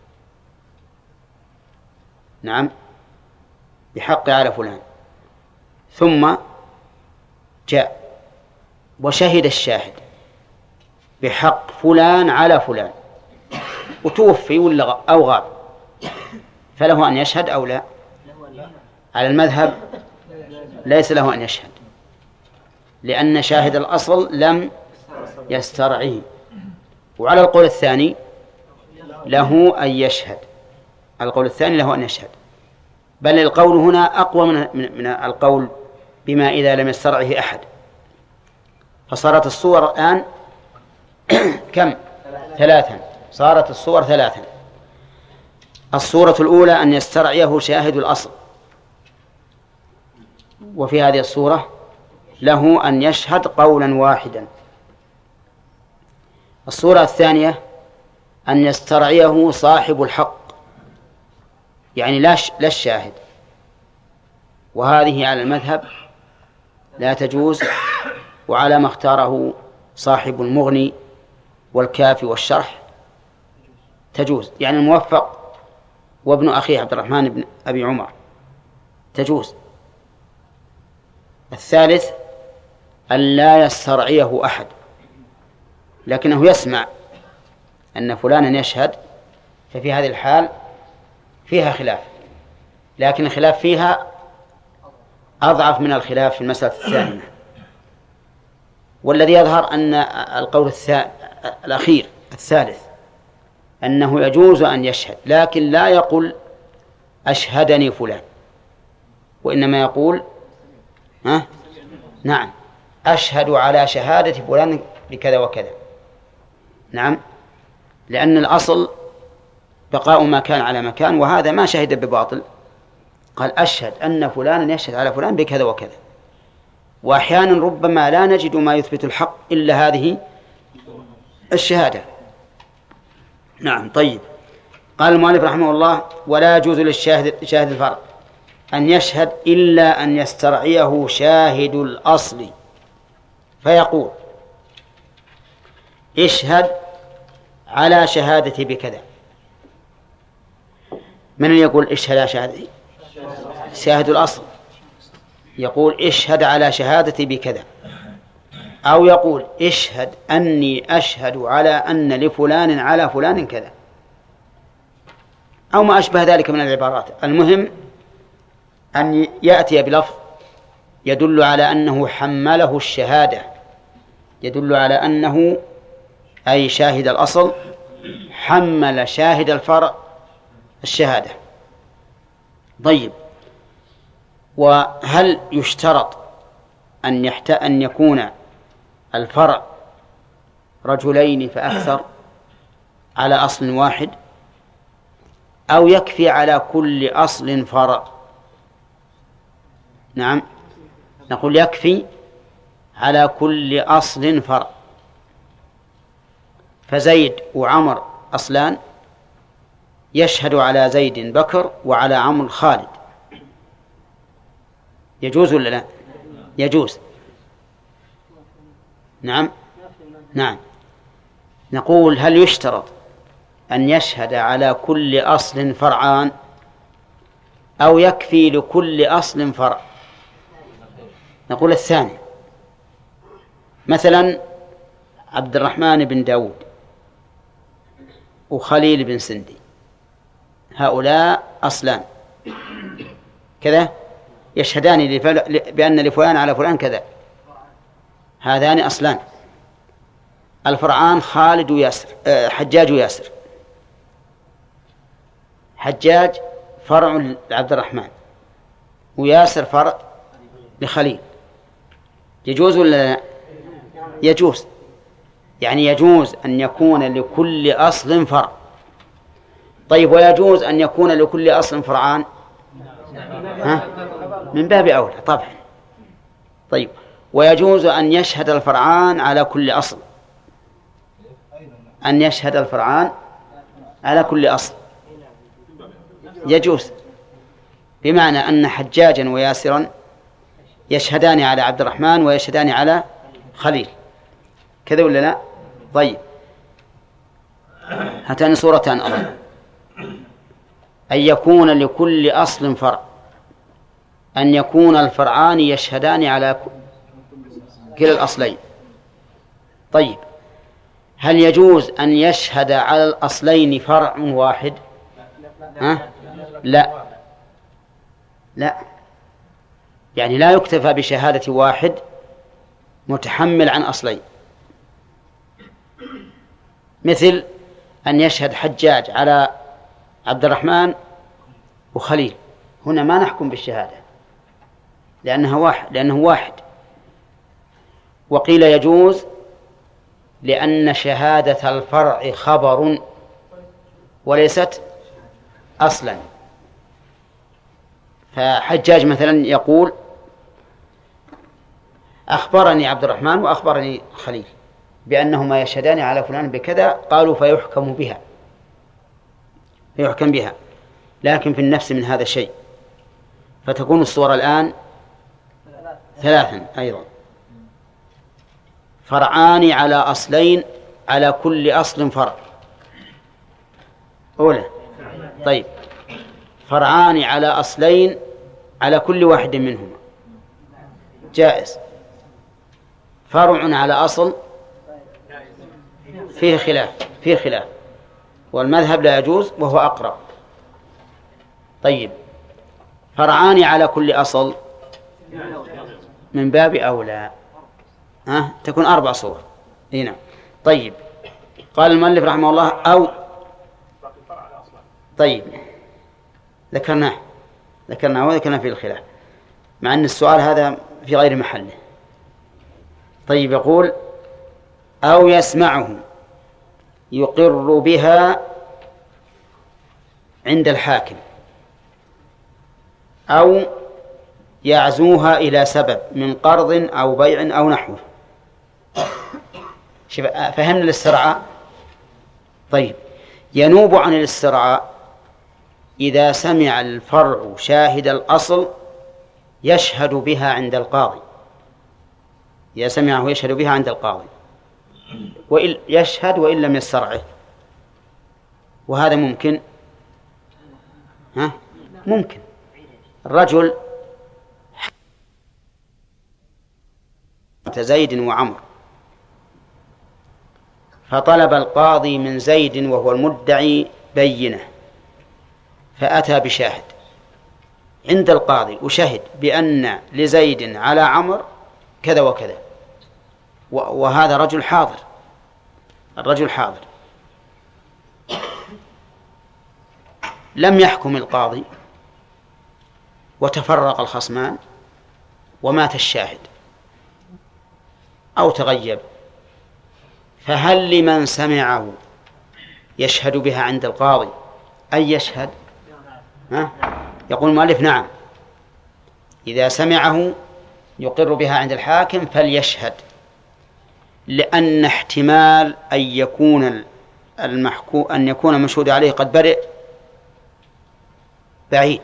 نعم بحقي على فلان، ثم جاء وشهد الشاهد بحق فلان على فلان وتوفي ولا أو غاب، فله أن يشهد أو لا؟ على المذهب ليس له أن يشهد، لأن شاهد الأصل لم يسترعه. وعلى القول الثاني له أن يشهد، القول الثاني له أن يشهد، بل القول هنا أقوى من, من القول بما إذا لم يسترعه أحد. فصارت الصور الآن كم؟ ثلاثا، صارت الصور ثلاثا. الصورة الأولى أن يسترعيه شاهد الأصل، وفي هذه الصورة له أن يشهد قولا واحدا. الصورة الثانية أن يسترعيه صاحب الحق يعني لا لا الشاهد، وهذه على المذهب لا تجوز، وعلى ما اختاره صاحب المغني والكافي والشرح تجوز، يعني الموفق وابن أخيه عبد الرحمن بن أبي عمر تجوز. الثالث أن لا يسترعيه أحد، لكنه يسمع أن فلانا يشهد، ففي هذه الحال فيها خلاف، لكن الخلاف فيها أضعف من الخلاف في المسألة الثانية. والذي يظهر أن القول الأخير الثالث أنه يجوز أن يشهد، لكن لا يقول أشهدني فلان، وإنما يقول ها نعم أشهد على شهادة فلان بكذا وكذا. نعم، لأن الأصل بقاء ما كان على مكان، وهذا ما شهد بباطل، قال أشهد أن فلانا يشهد على فلان بكذا وكذا. وأحيانا ربما لا نجد ما يثبت الحق إلا هذه الشهادة. نعم. طيب، قال المؤلف رحمه الله: ولا يجوز للشاهد شاهد الفرع أن يشهد إلا أن يسترعيه شاهد الأصل فيقول اشهد على شهادتي بكذا. من يقول اشهد على شهادتي؟ شاهد الأصل يقول اشهد على شهادتي بكذا، أو يقول اشهد أني أشهد على أن لفلان على فلان كذا، أو ما أشبه ذلك من العبارات. المهم أن يأتي بلفظ يدل على أنه حمله الشهادة، يدل على أنه أي شاهد الأصل حمل شاهد الفرع الشهادة. طيب، وهل يشترط أن يحت... أن يكون الفرع رجلين فأكثر على أصل واحد، أو يكفي على كل أصل فرع؟ نعم، نقول يكفي على كل أصل فرع. فزيد وعمر أصلان، يشهد على زيد بكر وعلى عمرو خالد، يجوز ولا لا؟ يجوز. نعم نعم. نقول هل يشترط أن يشهد على كل أصل فرعان، أو يكفي لكل أصل فرع؟ نقول الثاني. مثلا عبد الرحمن بن داود وخليل بن سندي، هؤلاء أصلان كذا، يشهدان بأن لفلان على فلان كذا، هذان أصلان. الفرعان خالد وياسر، حجاج وياسر. حجاج فرع لعبد الرحمن، وياسر فرع لخليل. يجوز ولا لا؟ يجوز، يعني يجوز أن يكون لكل أصل فرع. طيب، ويجوز أن يكون لكل أصل فرعان؟ ها؟ من باب أولى طبعا. طيب، ويجوز أن يشهد الفرعان على كل أصل، أن يشهد الفرعان على كل أصل يجوز، بمعنى أن حجاجا وياسرا يشهدان على عبد الرحمن ويشهدان على خليل، كذا ولا لا؟ طيب، هاتان صورتان أظن: أن يكون لكل أصل فرع، أن يكون الفرعان يشهدان على كلا الأصلين. طيب، هل يجوز أن يشهد على الأصلين فرع واحد؟ ها؟ لا لا، يعني لا يكتفى بشهادة واحد متحمل عن أصلين. مثل أن يشهد حجاج على عبد الرحمن وخليل، هنا ما نحكم بالشهادة لأنها واحد لأنه واحد. وقيل يجوز لأن شهادة الفرع خبر وليست أصلا. فحجاج مثلا يقول أخبرني عبد الرحمن وأخبرني خليل بأنهما يشهدان على فلان بكذا، قالوا فيحكم بها، يحكم بها. لكن في النفس من هذا الشيء، فتكون الصور الآن ثلاثا أيضا. فرعان على أصلين، على كل أصل فرع. أولى طيب، فرعان على أصلين على كل واحد منهما جائز. فرع على أصل فيه خلاف، فيه خلاف والمذهب لا يجوز وهو أقرب. طيب فرعان على كل أصل من باب أولى، ها تكون أربع صور هنا. طيب قال المؤلف رحمه الله أو طيب ذكرناه ذكرناه وذكرنا في الخلاف، مع أن السؤال هذا في غير محله. طيب يقول أو يسمعه يقر بها عند الحاكم، أو يعزوها إلى سبب من قرض أو بيع أو نحوه. فهمنا الاسترعاء؟ طيب ينوب عن الاسترعاء إذا سمع الفرع شاهد الأصل يشهد بها عند القاضي، إذا سمعه يشهد بها عند القاضي، وإن يشهد وإن لم يسترعه. وهذا ممكن، ها ممكن. الرجل زيد وعمر، فطلب القاضي من زيد وهو المدعي بينة، فأتى بشاهد عند القاضي وشهد بأن لزيد على عمر كذا وكذا، وهذا رجل حاضر، الرجل حاضر. لم يحكم القاضي وتفرق الخصمان ومات الشاهد أو تغيب، فهل لمن سمعه يشهد بها عند القاضي أي يشهد؟ ها؟ يقول المؤلف نعم، إذا سمعه يقر بها عند الحاكم فليشهد، لأن احتمال أن يكون المحكو أن يكون المشهود عليه قد برئ بعيد.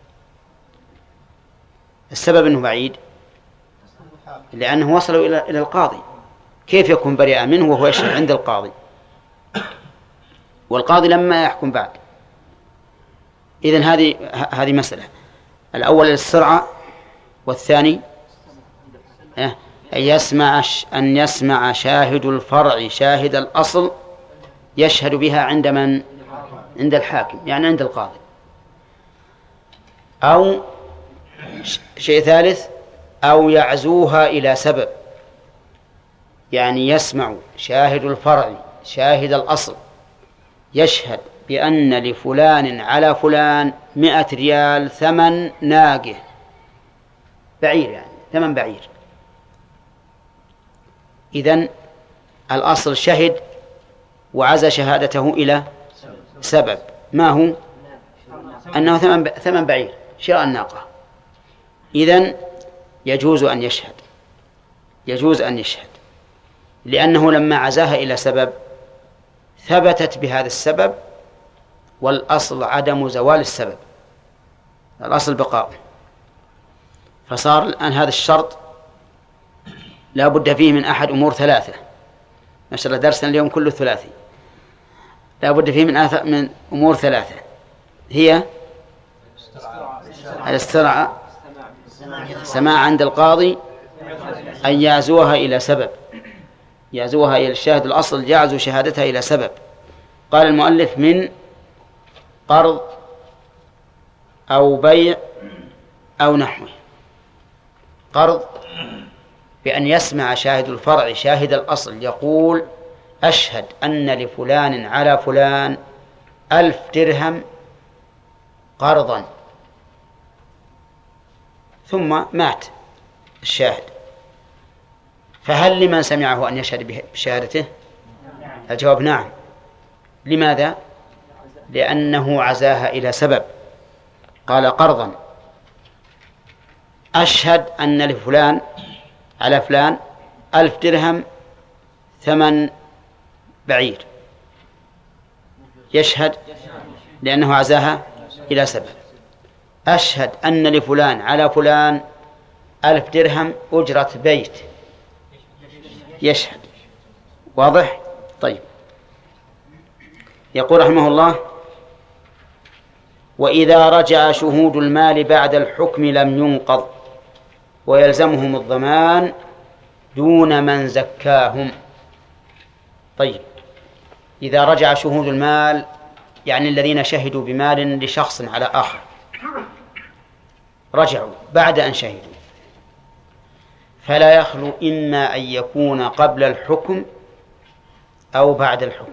السبب أنه بعيد لأنه وصل إلى إلى القاضي، كيف يكون بريئا منه وهو يشهد عند القاضي، والقاضي لما يحكم بعد. إذن هذه هذه مسألة. الأول السرعة، والثاني أن يسمع أن يسمع شاهد الفرع شاهد الأصل يشهد بها عند من؟ عند الحاكم، يعني عند القاضي. أو شيء ثالث، أو يعزوها إلى سبب، يعني يسمع شاهد الفرع شاهد الأصل يشهد بأن لفلان على فلان مئة ريال ثمن ناقة، بعير يعني ثمن بعير. إذن الأصل شهد وعزى شهادته إلى سبب، ما هو؟ أنه ثمن ثمن بعير، شراء الناقة. إذن يجوز أن يشهد، يجوز أن يشهد، لأنه لما عزاها إلى سبب ثبتت بهذا السبب، والأصل عدم زوال السبب، الأصل بقاء. فصار الآن هذا الشرط لا بد فيه من أحد أمور ثلاثة. ما شاء الله درسنا اليوم كله ثلاثي. لا بد فيه من من أمور ثلاثة، هي الاسترعاء، سماع عند القاضي، أن يعزوها إلى سبب، يعزوها إلى الشاهد الأصل يعزو شهادتها إلى سبب. قال المؤلف من قرض أو بيع أو نحوه. قرض بأن يسمع شاهد الفرع شاهد الأصل يقول أشهد أن لفلان على فلان ألف درهم قرضا، ثم مات الشاهد، فهل لمن سمعه أن يشهد بشهادته؟ الجواب نعم. لماذا؟ لأنه عزاها إلى سبب. قال قرضا، أشهد أن لفلان على فلان ألف درهم ثمن بعير، يشهد لأنه عزاها إلى سبب. أشهد أن لفلان على فلان ألف درهم أجرة بيت، يشهد. واضح؟ طيب. يقول رحمه الله: وإذا رجع شهود المال بعد الحكم لم ينقض ويلزمهم الضمان دون من زكاهم. طيب، إذا رجع شهود المال يعني الذين شهدوا بمال لشخص على آخر، رجعوا بعد أن شهدوا، فلا يخلو إما أن يكون قبل الحكم أو بعد الحكم،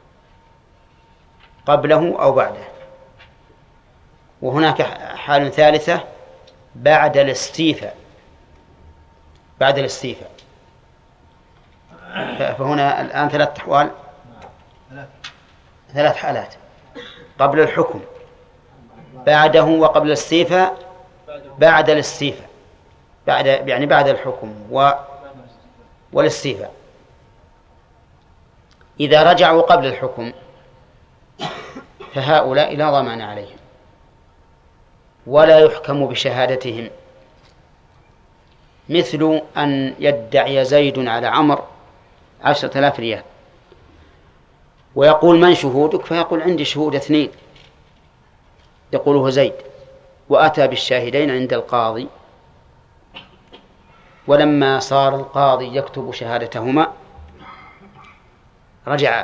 قبله أو بعده. وهناك حال ثالثة بعد الاستيفاء، بعد الاستيفاء. فهنا الآن ثلاث أحوال، ثلاث حالات: قبل الحكم، بعده، وقبل الاستيفاء، بعد الاستيفاء، بعد يعني بعد الحكم و والاستيفاء. إذا رجعوا قبل الحكم فهؤلاء لا ضمان عليهم ولا يحكم بشهادتهم، مثل أن يدعي زيد على عمرو عشرة آلاف ريال ويقول: من شهودك؟ فيقول: عندي شهود اثنين، يقوله زيد، وأتى بالشاهدين عند القاضي، ولما صار القاضي يكتب شهادتهما رجع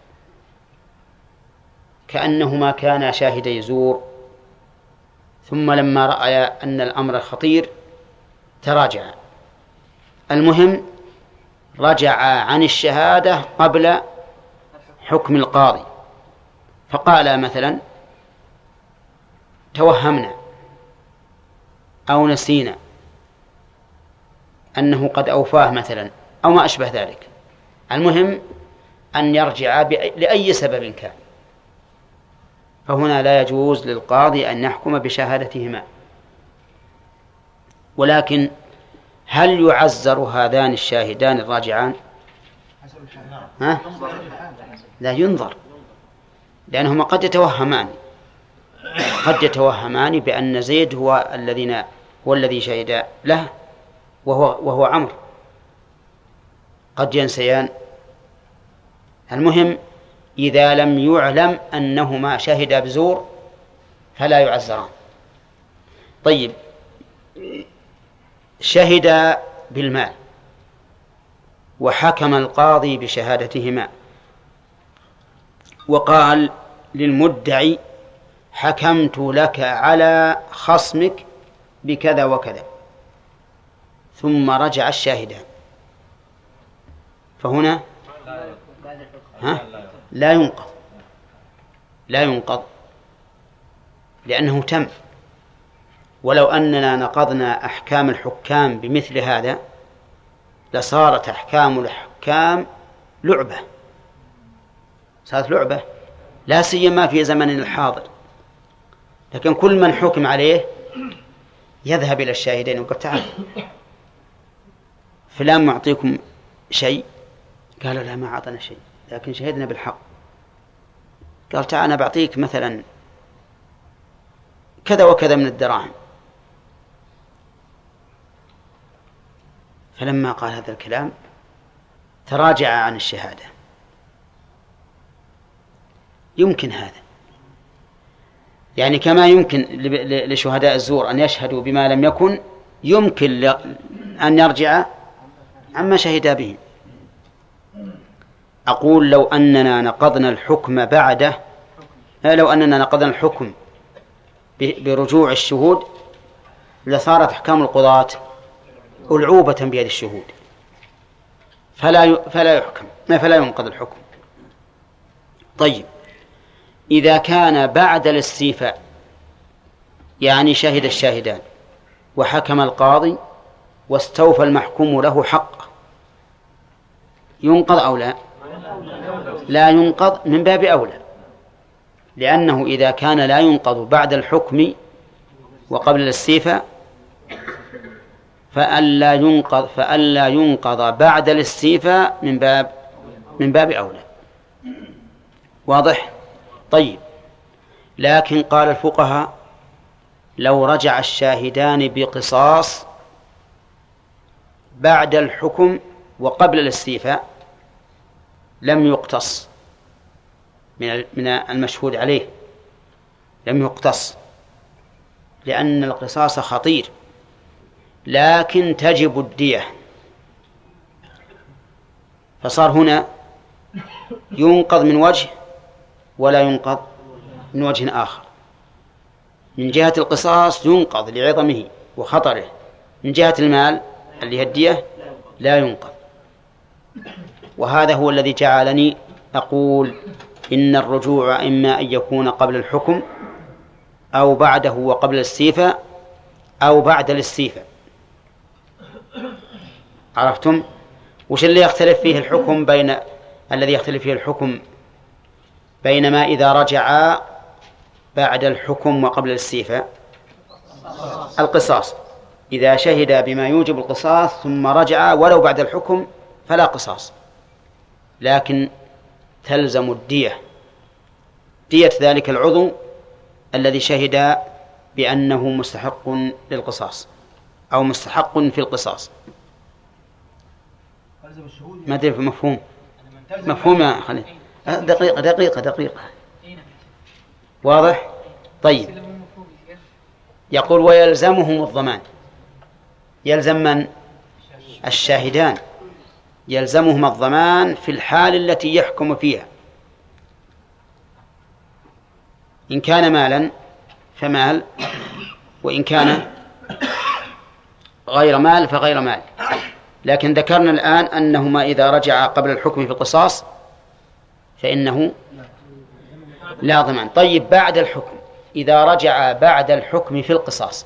كأنهما كانا شاهدي زور، ثم لما رأى أن الأمر خطير تراجع. المهم رجع عن الشهادة قبل حكم القاضي، فقال مثلا: توهمنا أو نسينا أنه قد أوفاه مثلا، أو ما أشبه ذلك. المهم أن يرجع لأي سبب كان، فهنا لا يجوز للقاضي أن يحكم بشهادتهما. ولكن هل يعزر هذان الشاهدان الراجعان؟ ها؟ لا، ينظر، لأنهما قد يتوهمان قد يتوهمان بأن زيد هو الذين هو الذي شهد له وهو وهو عمرو، قد ينسيان. المهم إذا لم يعلم أنهما شهدا بزور فلا يعزران. طيب، شهد بالمال وحكم القاضي بشهادتهما وقال للمدعي: حكمت لك على خصمك بكذا وكذا، ثم رجع الشاهدان، فهنا ها؟ لا ينقض لا ينقض لأنه تم. ولو أننا نقضنا أحكام الحكام بمثل هذا لصارت أحكام الحكام لعبة، صارت لعبة، لا سيما في زمننا الحاضر. لكن كل من حكم عليه يذهب إلى الشاهدين ويقول: تعال فلان معطيكم شيء، قالوا: لا، ما أعطنا شيء، لكن شهدنا بالحق. قال: تعال أنا بعطيك مثلا كذا وكذا من الدراهم. فلما قال هذا الكلام تراجع عن الشهادة. يمكن هذا، يعني كما يمكن لشهداء الزور أن يشهدوا بما لم يكن، يمكن أن يرجع عما شهد به. أقول: لو أننا نقضنا الحكم بعده، لو أننا نقضنا الحكم برجوع الشهود لصارت أحكام القضاة ألعوبة بيد الشهود، فلا فلا يحكم فلا ينقض الحكم. طيب، إذا كان بعد الاستيفاء يعني شهد الشاهدان وحكم القاضي واستوفى المحكوم له حقه، ينقض أو لا؟ لا ينقض من باب أولى، لأنه إذا كان لا ينقض بعد الحكم وقبل الاستيفاء فألا ينقض فألا ينقض بعد الاستيفاء من باب من باب أولى. واضح؟ طيب، لكن قال الفقهاء لو رجع الشاهدان بقصاص بعد الحكم وقبل الاستيفاء لم يقتص من المشهود عليه، لم يقتص، لأن القصاص خطير، لكن تجب الدية. فصار هنا ينقض من وجه ولا ينقض من وجه آخر. من جهة القصاص ينقض لعظمه وخطره، من جهة المال اللي هي الدية لا ينقض. وهذا هو الذي جعلني أقول إن الرجوع إما أن يكون قبل الحكم أو بعده وقبل الاستيفاء أو بعد الاستيفاء. عرفتم؟ وش اللي يختلف فيه الحكم بين الذي يختلف فيه الحكم بينما إذا رجع بعد الحكم وقبل الاستيفاء؟ القصاص. إذا شهد بما يوجب القصاص ثم رجع ولو بعد الحكم فلا قصاص، لكن تلزم الدية، دية ذلك العضو الذي شهد بأنه مستحق للقصاص أو مستحق في القصاص. ما أدري مفهوم مفهوم يا خليل. دقيقة دقيقة دقيقة واضح؟ طيب، يقول ويلزمهم الضمان. يلزم من؟ الشاهدان، يلزمهم الضمان في الحال التي يحكم فيها. إن كان مالا فمال، وإن كان غير مال فغير مال. لكن ذكرنا الآن أنهما إذا رجع قبل الحكم في القصاص فإنه لا ضمان. طيب، بعد الحكم إذا رجع بعد الحكم في القصاص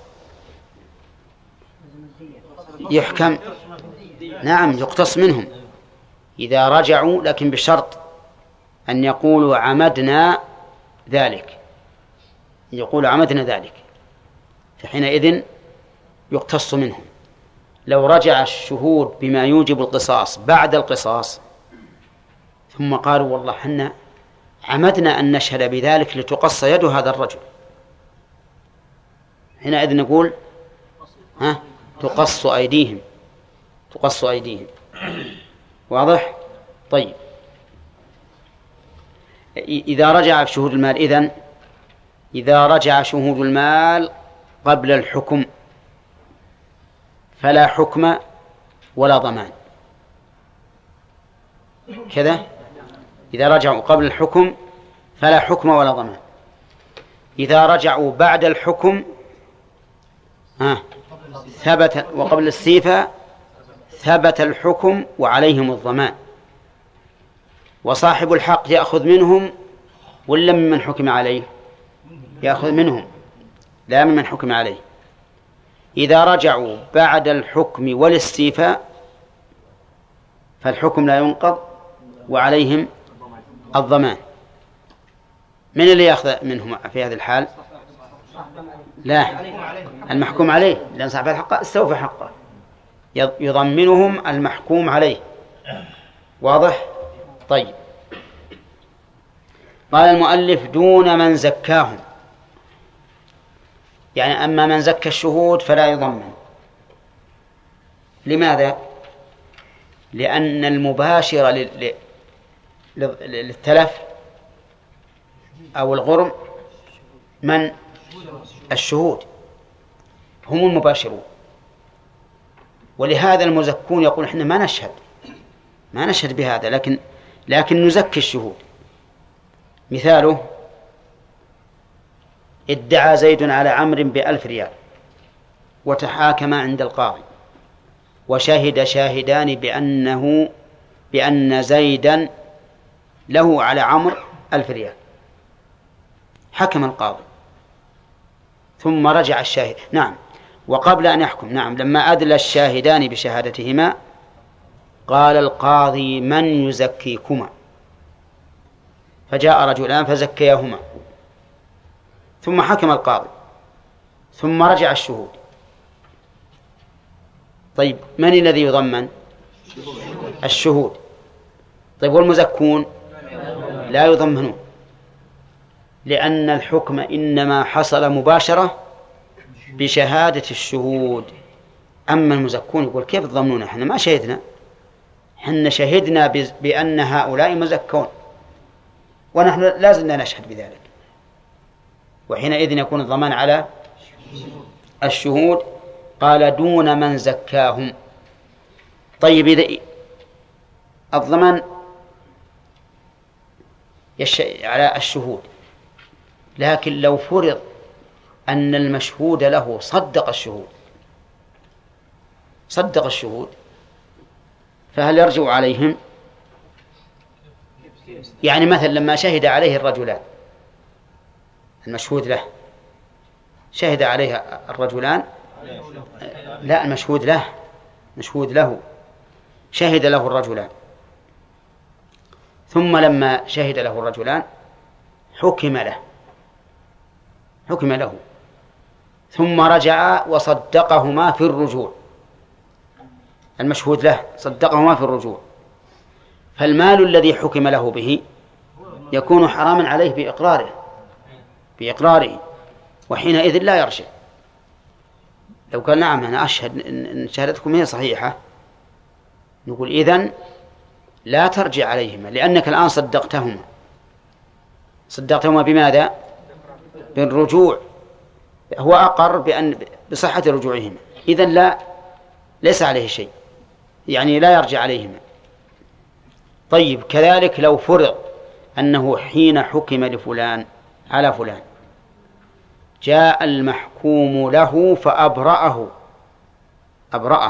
يحكم؟ نعم، يقتص منهم إذا رجعوا، لكن بشرط أن يقولوا عمدنا ذلك، يقولوا عمدنا ذلك، فحينئذ يقتص منهم. لو رجع الشهود بما يوجب القصاص بعد القصاص ثم قالوا والله حنا عمدنا أن نشهد بذلك لتقص يد هذا الرجل، حينئذ نقول ها تقص أيديهم، تقص أيديهم. واضح؟ طيب، إذا رجع شهود المال إذن إذا رجع شهود المال قبل الحكم فلا حكم ولا ضمان. كذا، إذا رجعوا قبل الحكم فلا حكم ولا ضمان. إذا رجعوا بعد الحكم ها ثبت، وقبل الاستيفاء ثبت الحكم وعليهم الضمان، وصاحب الحق يأخذ منهم ولا ممن حكم عليه؟ يأخذ منهم لا ممن حكم عليه. إذا رجعوا بعد الحكم والاستيفاء فالحكم لا ينقض وعليهم الضمان. من اللي يأخذ منهم في هذه الحال؟ لا، المحكوم عليه، لأن صاحب الحق استوفى حقه، يضمنهم المحكوم عليه. واضح؟ طيب، قال المؤلف دون من زكاهم، يعني أما من زكى الشهود فلا يضمن. لماذا؟ لأن المباشر للتلف أو الغرم من؟ الشهود، هم المباشرون. ولهذا المزكون يقول إحنا ما نشهد ما نشهد بهذا، لكن لكن نزكي الشهود. مثاله: ادعى زيد على عمرو بألف ريال وتحاكم عند القاضي، وشهد شاهدان بأنه بأن زيدا له على عمرو ألف ريال. حكم القاضي ثم رجع الشاهد، نعم، وقبل أن يحكم، نعم، لما أدلى الشاهدان بشهادتهما قال القاضي: من يزكيكما؟ فجاء رجلان فزكيهما، ثم حكم القاضي، ثم رجع الشهود. طيب، من الذي يضمن؟ الشهود. طيب، والمزكون لا يضمنون. لأن الحكم إنما حصل مباشرة بشهادة الشهود. أما المزكون يقول كيف تضمنون؟ احنا ما شهدنا، احنا شهدنا بأن هؤلاء مزكون ونحن لازلنا نشهد بذلك، وحينئذ يكون الضمان على الشهود. قال دون من زكاهم. طيب إذا الضمان على الشهود، لكن لو فرض أن المشهود له صدق الشهود صدق الشهود فهل يرجع عليهم؟ يعني مثلا لما شهد عليه الرجلان، المشهود له شهد عليه الرجلان، لا المشهود له مشهود له شهد له الرجلان، ثم لما شهد له الرجلان حكم له حكم له ثم رجع وصدقهما في الرجوع، المشهود له صدقهما في الرجوع، فالمال الذي حكم له به يكون حراما عليه بإقراره بإقراره وحينئذ لا يرجع. لو قال نعم أنا أشهد إن شهادتكم هي صحيحة، نقول إذن لا ترجع عليهما، لأنك الآن صدقتهما صدقتهما بماذا؟ بالرجوع، هو أقر بأن بصحة رجوعهما، إذن لا ليس عليه شيء، يعني لا يرجع عليهما. طيب كذلك لو فرض أنه حين حكم لفلان على فلان جاء المحكوم له فأبرأه أبرأه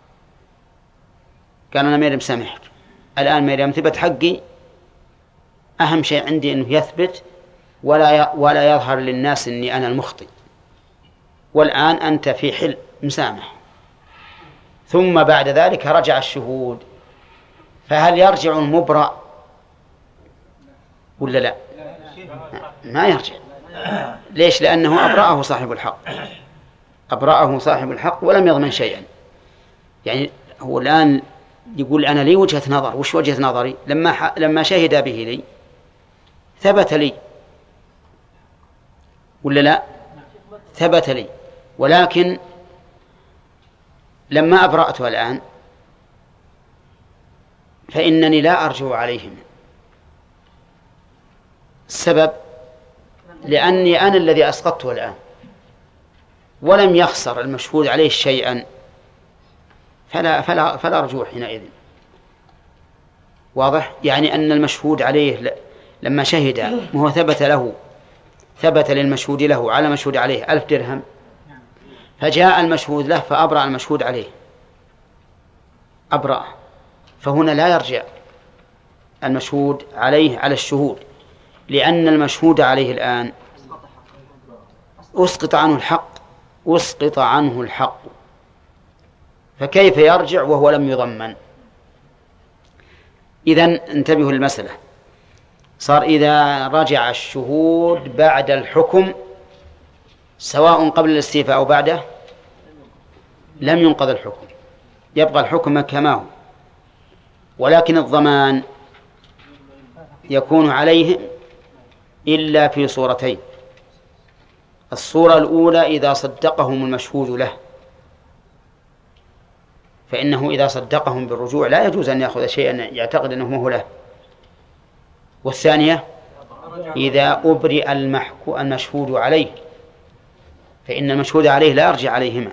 قال أنا ما مسامحك الآن، ما دام ثبت حقي أهم شيء عندي أنه يثبت ولا ولا يظهر للناس أني أنا المخطئ، والآن أنت في حل مسامح. ثم بعد ذلك رجع الشهود، فهل يرجع المبرأ ولا لا؟ ما يرجع. ليش؟ لأنه أبرأه صاحب الحق أبرأه صاحب الحق ولم يضمن شيئا. يعني هو الآن يقول أنا لي وجهة نظر. وش وجهة نظري؟ لما ح... لما شهد به لي ثبت لي ولا لا؟ ثبت لي، ولكن لما أبرأته الآن فإنني لا أرجع عليهم. السبب لأني أنا الذي أسقطته الآن ولم يخسر المشهود عليه شيئا، فلا, فلا, فلا رجوع حينئذ. واضح؟ يعني أن المشهود عليه لما شهد ما هو ثبت له ثبت للمشهود له على مشهود عليه ألف درهم، فجاء المشهود له فأبرأ المشهود عليه أبرأ، فهنا لا يرجع المشهود عليه على الشهود، لأن المشهود عليه الآن أسقط عنه الحق أسقط عنه الحق فكيف يرجع وهو لم يضمن؟ إذن انتبهوا للمسألة. صار إذا رجع الشهود بعد الحكم سواء قبل الاستيفاء أو بعده لم ينقض الحكم، يبقى الحكم كما هو، ولكن الضمان يكون عليهم إلا في صورتين. الصورة الأولى إذا صدقهم المشهود له، فإنه إذا صدقهم بالرجوع لا يجوز أن يأخذ شيئا يعتقد أنه هو له. والثانية إذا أبرئ المشهود عليه، فإن المشهود عليه لا يرجع عليهما.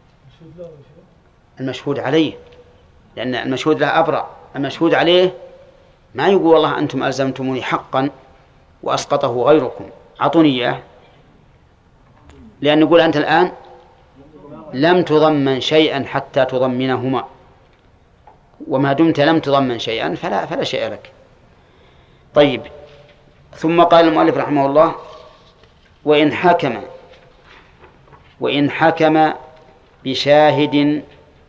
المشهود عليه لأن المشهود له أبرأ، المشهود عليه ما يقول والله أنتم ألزمتموني حقا وأسقطه غيركم أعطوني إياه، لأن نقول أنت الآن لم تضمن شيئا حتى تضمنهما، وما دمت لم تضمن شيئا فلا, فلا شيء لك. طيب، ثم قال المؤلف رحمه الله وإن حكم وإن حكم بشاهد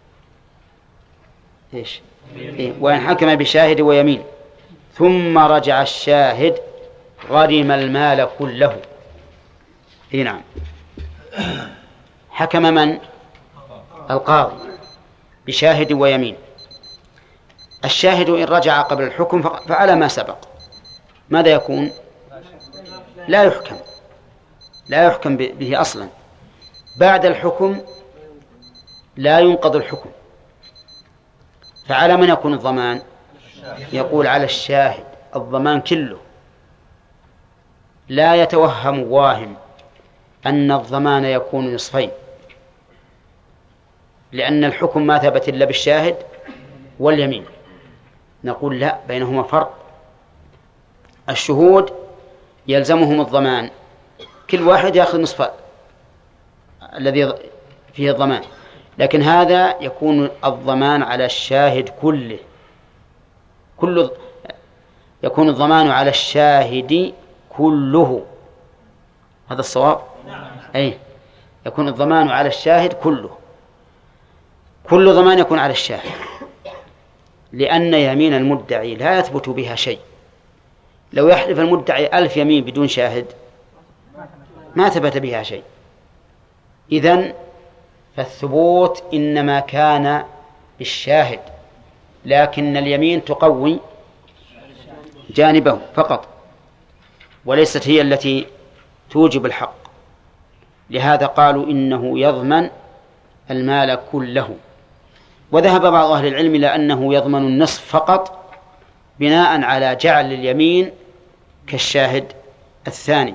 إيش؟ إيه؟ وإن حكم بشاهد ويمين ثم رجع الشاهد غرم المال كله. إيه نعم، حكم من؟ القاضي بشاهد ويمين. الشاهد إن رجع قبل الحكم فعلى ما سبق ماذا يكون؟ لا يحكم لا يحكم به أصلا. بعد الحكم لا ينقض الحكم. فعلى من يكون الضمان؟ يقول على الشاهد الضمان كله. لا يتوهم واهم أن الضمان يكون نصفين، لأن الحكم ما ثبت إلا بالشاهد واليمين. نقول لا، بينهما فرق. الشهود يلزمهم الضمان، كل واحد يأخذ نصف الذي فيه الضمان، لكن هذا يكون الضمان على الشاهد كله. كل يكون الضمان على الشاهد كله، هذا الصواب. أي يكون الضمان على الشاهد كله. كل ضمان يكون على الشاهد، لأن يمين المدعي لا يثبت بها شيء. لو يحلف المدعي ألف يمين بدون شاهد ما ثبت بها شيء. إذن فالثبوت إنما كان بالشاهد، لكن اليمين تقوي جانبه فقط، وليست هي التي توجب الحق. لهذا قالوا إنه يضمن المال كله. وذهب بعض أهل العلم إلى أنه يضمن النصف فقط، بناء على جعل اليمين كالشاهد الثاني.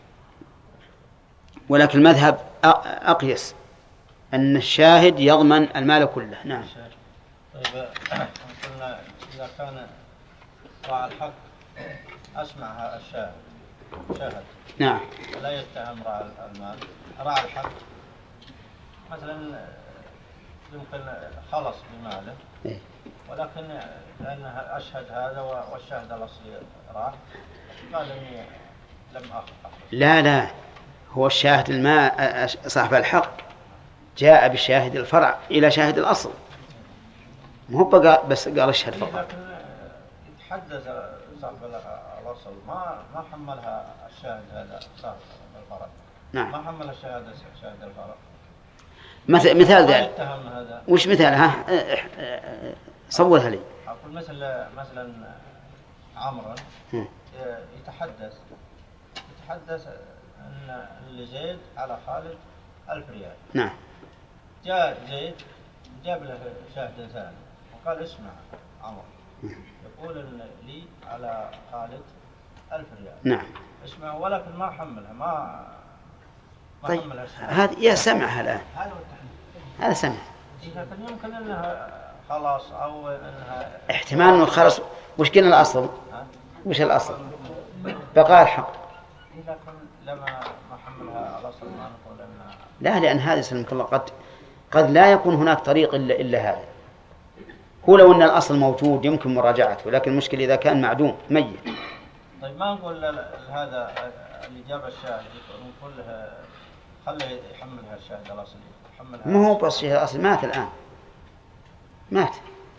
ولكن المذهب أقيس أن الشاهد يضمن المال كله. نعم. طيب قلنا إذا كان راعى الحق أسمع الشاهد شاهد نعم. لا يتهم راعى المال، راعى الحق مثلا يمكن خلص بماله، ولكن لأنه أشهد هذا والشاهد الأصلي راح قال إني لم أخطأ. لا لا، هو الشاهد الماء صاحب الحق جاء بشاهد الفرع إلى شاهد الأصل، مو بقى بس قال الشهد فقط. لكن يتحدث صاحب الأصل ما ما حملها الشاهد هذا صاحب الفرع. نعم. ما حمل الشهادة شاهد الفرع. مثل مثال ذلك. هذا وش مثالها؟ صورها لي. أقول مثل مثلا عمرو يتحدث يتحدث أن لزيد على خالد ألف ريال. نعم. جاء زيد جاب له شاهد ثاني وقال اسمع عمرو يقول إن لي على خالد ألف ريال. نعم. اسمع، ولكن ما حملها ما ما طيب حملها. هذا يا سمعها الآن. هذا سمع. لكن يمكن أنها خلاص أو أنها احتمال أنه خلاص. وش قلنا الأصل؟ وش الأصل؟ بقاء الحق. لكن لما ما حملها الأصل ما نقول أنها لا، لأن هذا سلمك الله قد قد لا يكون هناك طريق إلا إلا هذا. هو لو أن الأصل موجود يمكن مراجعته، لكن المشكلة إذا كان معدوم ميت. طيب ما نقول هذا اللي جاب الشاهد نقول له خليه يحملها الشاهد الأصلي. ما هو بس الشاهد الأصلي مات الآن، مات.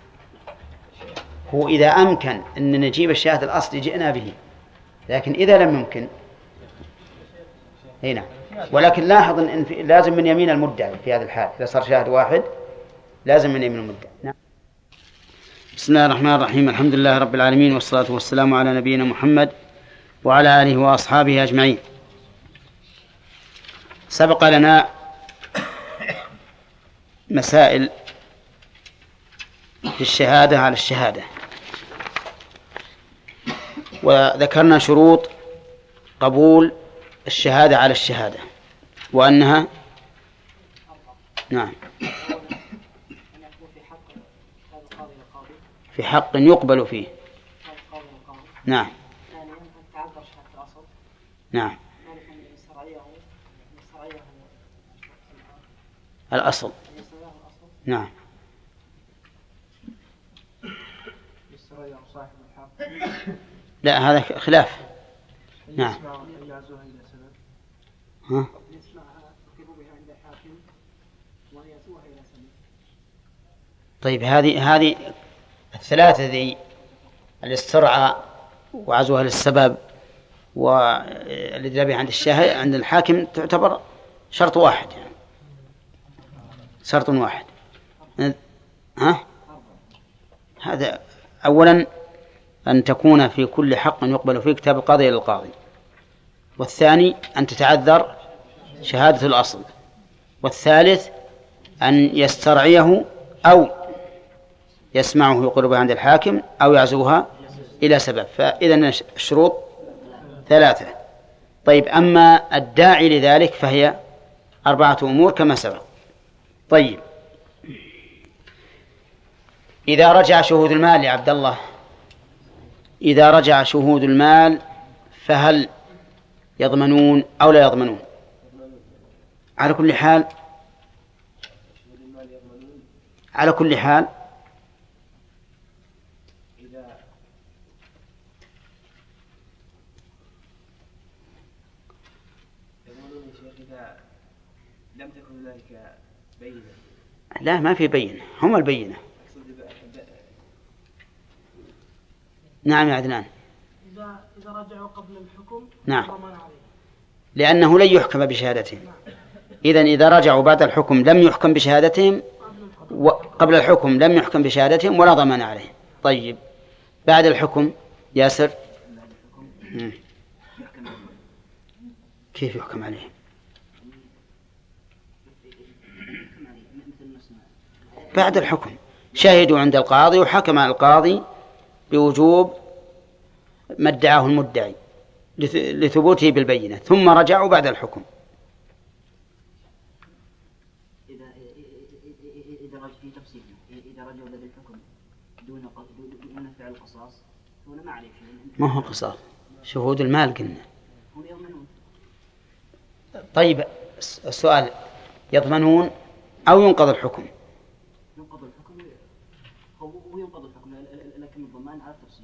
هو إذا أمكن أن نجيب الشاهد الأصلي جئنا به، لكن إذا لم يمكن هنا. ولكن لاحظ أن لازم من يمين المدعي في هذا الحال. إذا صار شاهد واحد لازم من يمين المدعي. نعم. بسم الله الرحمن الرحيم. الحمد لله رب العالمين، والصلاة والسلام على نبينا محمد وعلى آله وأصحابه أجمعين. سبق لنا مسائل في الشهادة على الشهادة، وذكرنا شروط قبول الشهادة على الشهادة وأنها نعم في حق يقبل فيه. نعم. نعم. الأصل. نعم. لا، هذا خلاف. نعم. ها؟ طيب هذه هذه الثلاثة ذي الاسترعاء وعزوها للسبب والإدلاب عند الشاهد عند الحاكم تعتبر شرط واحد، يعني شرط واحد. ها؟ هذا أولا أن تكون في كل حق يقبل فيه كتاب القاضي للقاضي، والثاني أن تتعذر شهادة الأصل، والثالث أن يسترعيه أو يسمعه يقربها عند الحاكم أو يعزوها إلى سبب. فإذا الشروط ثلاثة. طيب، أما الداعي لذلك فهي أربعة أمور كما سبق. طيب، إذا رجع شهود المال يا عبد الله، إذا رجع شهود المال فهل يضمنون أو لا يضمنون؟ على كل حال على كل حال إذا يقولون يا شيخ إذا لم تكن ذلك بينة. لا، ما في بينة، هم البينة. نعم يا عدنان. إذا إذا رجعوا قبل الحكم نعم، ضمان عليه، لأنه لن يحكم بشهادتهم. إذن إذا رجعوا بعد الحكم لم يحكم بشهادتهم، وقبل الحكم لم يحكم بشهادتهم ولا ضمان عليه. طيب، بعد الحكم ياسر كيف يحكم عليه؟ بعد الحكم شهدوا عند القاضي وحكم القاضي بوجوب ما ادعاه المدعي لثبوته بالبينة، ثم رجعوا بعد الحكم. إذا إذا رجع في تفصيل، إذا رجعوا بعد الحكم دون دون فعل القصاص هنا ما عليه شيء. ما هو قصاص، شهود المال قلنا. طيب، السؤال يضمنون أو ينقض الحكم؟ ينقض الحكم، هو ينقض الحكم لكن الضمان على التفصيل.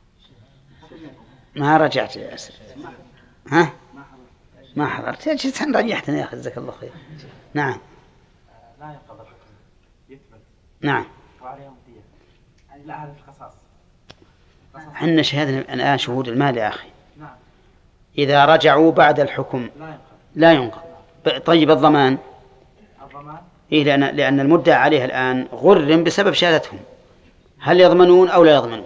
ما رجعت يا أسر. ها؟ ما حضرت. جيت رجحتني يا أخي، جزاك الله خير. نعم. لا ينقض الحكم، يثبت. نعم. وعليهم دية. لا، على القصاص. حنا شهدنا الآن شهود المال يا أخي. نعم. إذا رجعوا بعد الحكم لا ينقض. لا ينقض. طيب، الضمان؟ الضمان؟ إيه، لأن لأن المدعى عليه الآن غرم بسبب شهادتهم، هل يضمنون أو لا يضمنون؟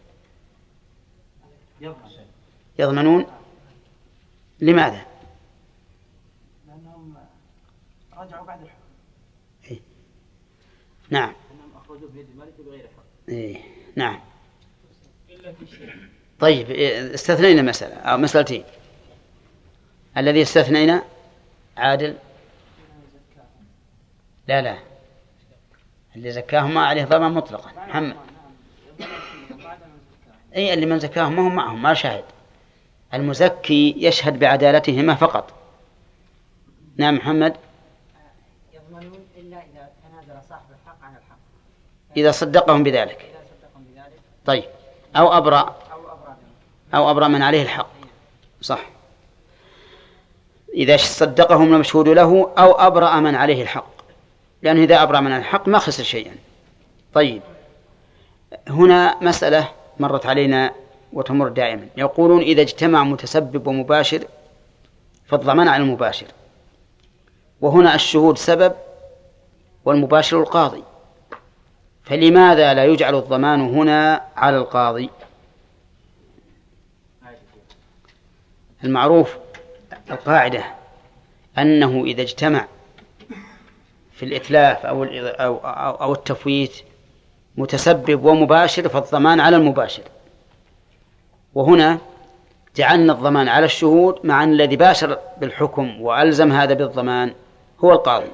يضمن. يضمنون. لماذا؟ لأنهم رجعوا بعد الحكم. إيه. نعم. أنهم أخرجوا بيد الملك بغير حق. إيه. نعم. إلا في شيء. طيب، استثنينا مسألة أو مسألتين. الذي استثنينا عادل؟ لا لا، اللي زكاهم ما عليه ضمان مطلقا. محمد. أي اللي من زكاهم ما هم معهم، ما شاهد. المزكي يشهد بعدالتهما فقط. نعم محمد. يضمنون إلا إذا تنازل صاحب الحق عن الحق، إذا صدقهم بذلك. إذا صدقهم بذلك. طيب، أو أبرأ أو أبرأ أو أبرأ من عليه الحق. صح، إذا صدقهم المشهود له أو أبرأ من عليه الحق، لأنه إذا أبرأ من الحق ما خسر شيئا. طيب، هنا مسألة مرت علينا وتمر دائما، يقولون إذا اجتمع متسبب ومباشر فالضمان على المباشر، وهنا الشهود سبب والمباشر القاضي، فلماذا لا يجعل الضمان هنا على القاضي؟ المعروف القاعدة أنه إذا اجتمع في الإتلاف أو أو أو التفويت متسبب ومباشر فالضمان على المباشر، وهنا جعلنا الضمان على الشهود مع أن الذي باشر بالحكم وألزم هذا بالضمان هو القاضي.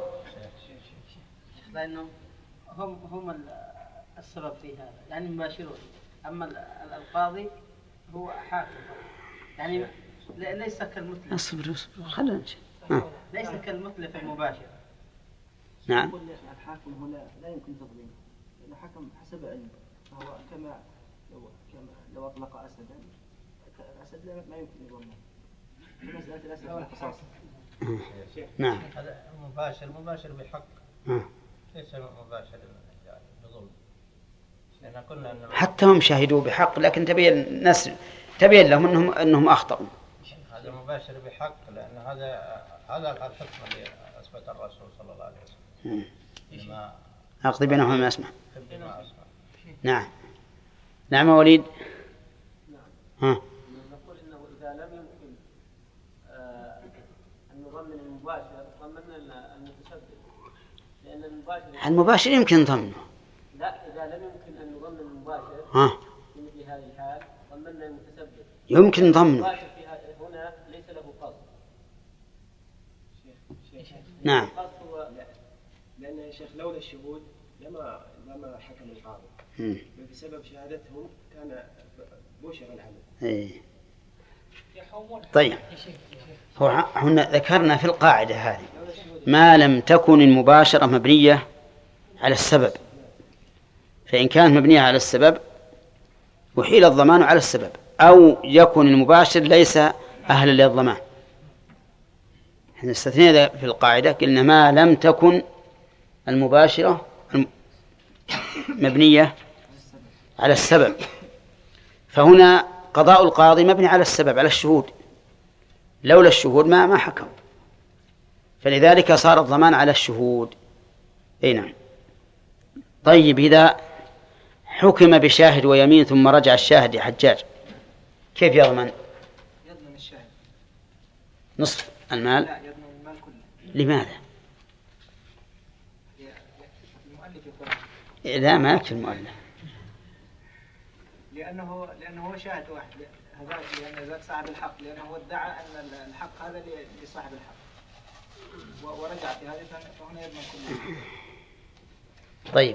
لأنهم هم هم السبب في هذا، يعني مباشرون، أما القاضي هو حاكم، يعني ليس كالمثلث. اصبر اصبر خلنا ليس كالمثلث المباشر. نعم. الحاكم هنا لا يمكن تضمينه، لأنه حكم حسب علمه، فهو كما لو كما لو أطلق أسدا، الأسد ما يمكن يضمن. في مسألة الأسد القصاص. نعم. هذا مباشر مباشر بحق، ليس مباشر بظلم. لأن كنا حتى هم شاهدوا بحق، لكن تبين الناس تبين لهم أنهم أنهم أخطأوا. هذا مباشر بحق، لأن هذا هذا الحكم اللي أثبت الرسول صلى الله عليه وسلم. ما أقضي بينهم ما أسمع. نعم. نعم وليد. نعم. ها. نقول إنه إذا لم يمكن أن نضمن المباشر ضمننا المتسبب، لأن المباشر المباشر يمكن ضمنه. لا، إذا لم يمكن أن نضمن المباشر ها في مثل هذه الحال ضمننا المتسبب. يمكن ضمنه. المباشر هنا ليس له قصد. نعم. لأن يا شيخ لولا الشهود لما لما حكم القاضي بسبب شهادتهم كان بشر العمل. إيه. طيب هو هنا ذكرنا في القاعدة هذه ما لم تكن المباشرة مبنية على السبب، فإن كانت مبنية على السبب وحيل الضمان على السبب، أو يكون المباشر ليس أهلا للضمان. احنا استثنينا في القاعدة قلنا ما لم تكن المباشرة مبنية على السبب، فهنا قضاء القاضي مبني على السبب، على الشهود، لولا الشهود ما ما حكم، فلذلك صار الضمان على الشهود. اي نعم. طيب إذا حكم بشاهد ويمين ثم رجع الشاهد يا حجاج كيف يضمن؟ يضمن الشاهد نصف المال؟ لا، يضمن المال كله. لماذا؟ المؤلف يقول لا، ما يكفي المؤلف، لأنه لأنه هو شاهد واحد، هذا لأن ذاك صاحب الحق، لأنه هو ادعى أن الحق هذا لصاحب الحق ورجع في هذا، فهنا يضمن كله. طيب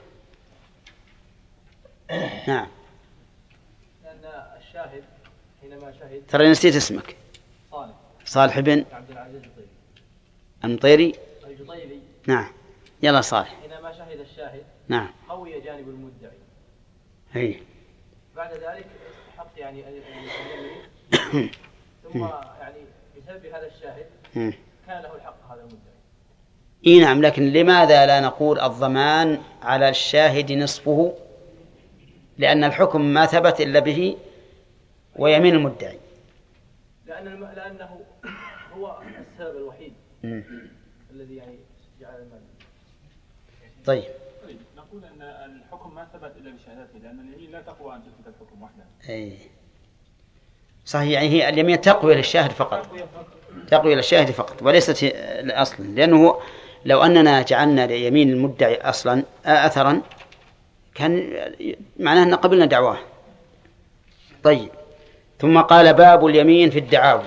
نعم. لأن الشاهد حينما شهد ترى نسيت اسمك. صالح صالح بن عبد العزيز الجطيري المطيري. الجطيري. نعم. يلا صالح. حينما شهد الشاهد نعم. قوي جانب المدعي. هي. بعد ذلك استحق يعني اليمين ثم يعني بسبب هذا الشاهد كان له الحق هذا المدعي. اي نعم، لكن لماذا لا نقول الضمان على الشاهد نصفه؟ لأن الحكم ما ثبت إلا به ويمين المدعي، لأن الم... لأنه هو السبب الوحيد م. الذي يعني جعل المال. طيب. طيب نقول أن الحكم ما ثبت إلا بشهادته، لأن اليمين لا تقوى أن تثبت الحكم وحده. أي صحيح، يعني هي اليمين تقوي للشاهد فقط، تقوي للشاهد فقط وليست أصلا، لأنه لو أننا جعلنا ليمين المدعي أصلا أثرا كان معناه أن قبلنا دعواه. طيب ثم قال باب اليمين في الدعاوى.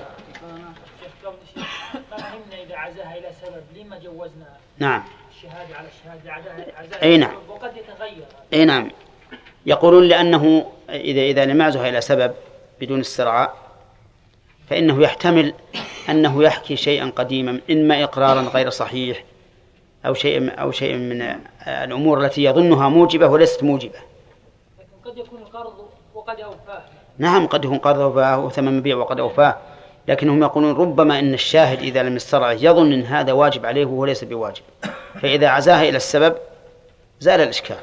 فهمنا إذا عزاها إلى سبب لما جوزنا نعم الشهادة على الشهادة عزاها أي نعم. وقد يتغير. أي نعم. يقولون لأنه إذا إذا لم يعزها إلى سبب بدون استرعاء فإنه يحتمل أنه يحكي شيئا قديما، إما إقرارا غير صحيح أو شيء أو شيء من الأمور التي يظنها موجبة وليست موجبة. لكن قد يكون القرض وقد أوفاه. نعم قد يكون قرض وفاه وثمن مبيع وقد أوفاه، لكنهم يقولون ربما إن الشاهد إذا لم يسترعه يظن أن هذا واجب عليه وهو ليس بواجب، فإذا عزاها إلى السبب زال الإشكال.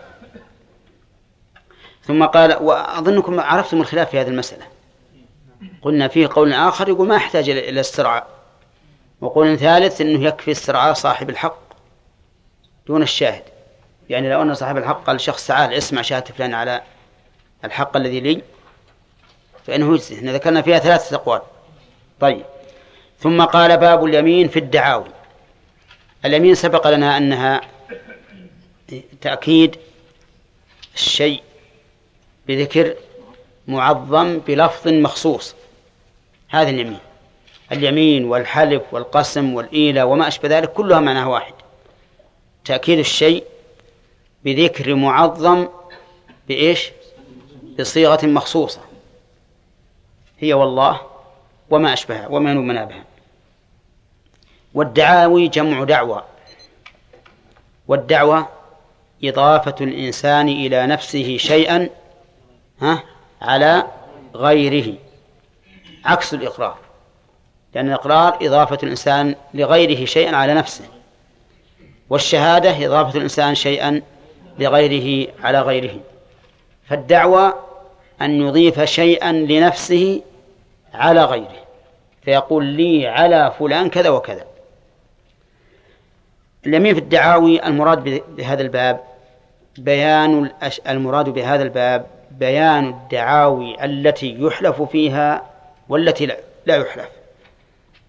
ثم قال وأظنكم عرفتم الخلاف في هذه المسألة، قلنا فيه قول آخر يقول ما يحتاج إلى استرعاء، وقول ثالث أنه يكفي استرعاء صاحب الحق دون الشاهد، يعني لو أن صاحب الحق قال شخص تعال اسمع شهادة فلان على الحق الذي لي فإنه يجزي. احنا ذكرنا فيها ثلاثة أقوال. طيب ثم قال باب اليمين في الدعاوى. اليمين سبق لنا أنها تأكيد الشيء بذكر معظم بلفظ مخصوص، هذا اليمين. اليمين والحلف والقسم والإيلة وما أشبه ذلك كلها معناها واحد، تأكيد الشيء بذكر معظم بإيش؟ بصيغة مخصوصة، هي والله وما أشبهها وما ينوب منابها. والدعاوي جمع دعوة، والدعوة إضافة الإنسان إلى نفسه شيئا ها على غيره، عكس الإقرار، لأن الإقرار إضافة الإنسان لغيره شيئا على نفسه، والشهادة إضافة الإنسان شيئا لغيره على غيره. فالدعوة أن يضيف شيئا لنفسه على غيره، فيقول لي على فلان كذا وكذا. اليمين في الدعاوي المراد بهذا الباب بيان المراد بهذا الباب بيان الدعاوي التي يحلف فيها والتي لا يحلف.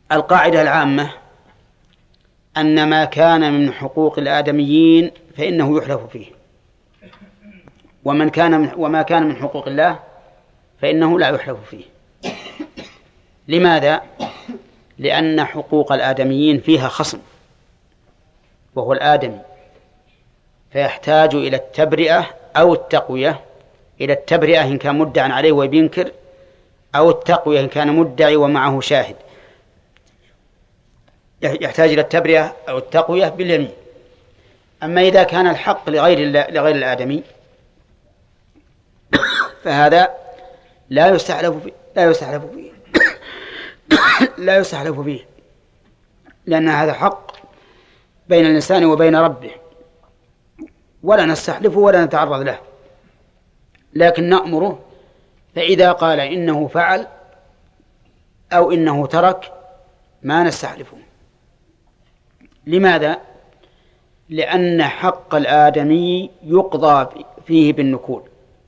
القاعدة العامة أن ما كان من حقوق الآدميين فإنه يحلف فيه، ومن كان من وما كان من حقوق الله فإنه لا يحلف فيه. لماذا؟ لأن حقوق الآدميين فيها خصم وهو الآدمي، فيحتاج إلى التبرئة أو التقوية، إلى التبرئة إن كان مدعى عليه وينكر، أو التقوية إن كان مدعي ومعه شاهد. يحتاج إلى التبرئة أو التقوية باليمين. أما إذا كان الحق لغير لغير الآدمي فهذا لا يستحلف فيه لا يستحلف فيه لا يستحلف فيه لأن هذا حق بين الإنسان وبين ربه، ولا نستحلفه ولا نتعرض له، لكن نأمره. فإذا قال إنه فعل أو إنه ترك ما نستحلفه. لماذا؟ لأن حق الآدمي يقضى فيه بالنكول،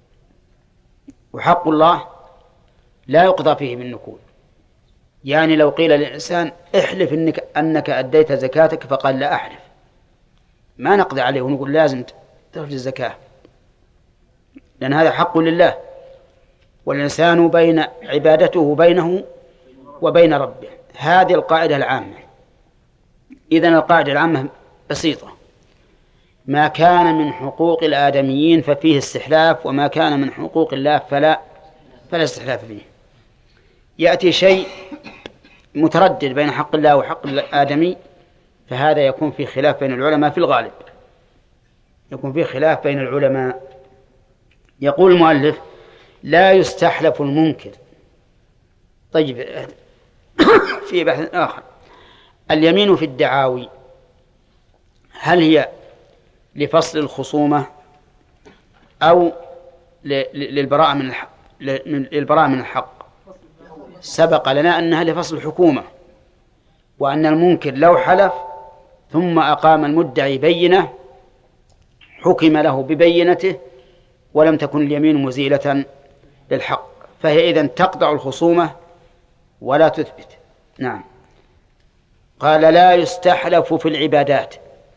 وحق الله لا يقضى فيه بالنكول. يعني لو قيل للإنسان احلف إنك أنك أديت زكاتك فقال لا أحلف، ما نقضي عليه ونقول لازم تخرج الزكاة، لأن هذا حق لله، والإنسان بين عبادته بينه وبين ربه. هذه القاعدة العامة. إذن القاعدة العامة بسيطة: ما كان من حقوق الآدميين ففيه استحلاف، وما كان من حقوق الله فلا فلا استحلاف فيه. يأتي شيء متردد بين حق الله وحق الآدمي، فهذا يكون في خلاف بين العلماء في الغالب، يكون في خلاف بين العلماء. يقول المؤلف: لا يستحلف المنكر. طيب، في بحث آخر: اليمين في الدعاوي هل هي لفصل الخصومة أو للبراءة من الحق؟ للبراءة من الحق. سبق لنا أنها لفصل الحكومة، وأن المنكر لو حلف ثم أقام المدعي بينة حكم له ببينته ولم تكن اليمين مزيلة للحق، فهي إذن تقطع الخصومة ولا تثبت. نعم. قال: لا يستحلف في العبادات.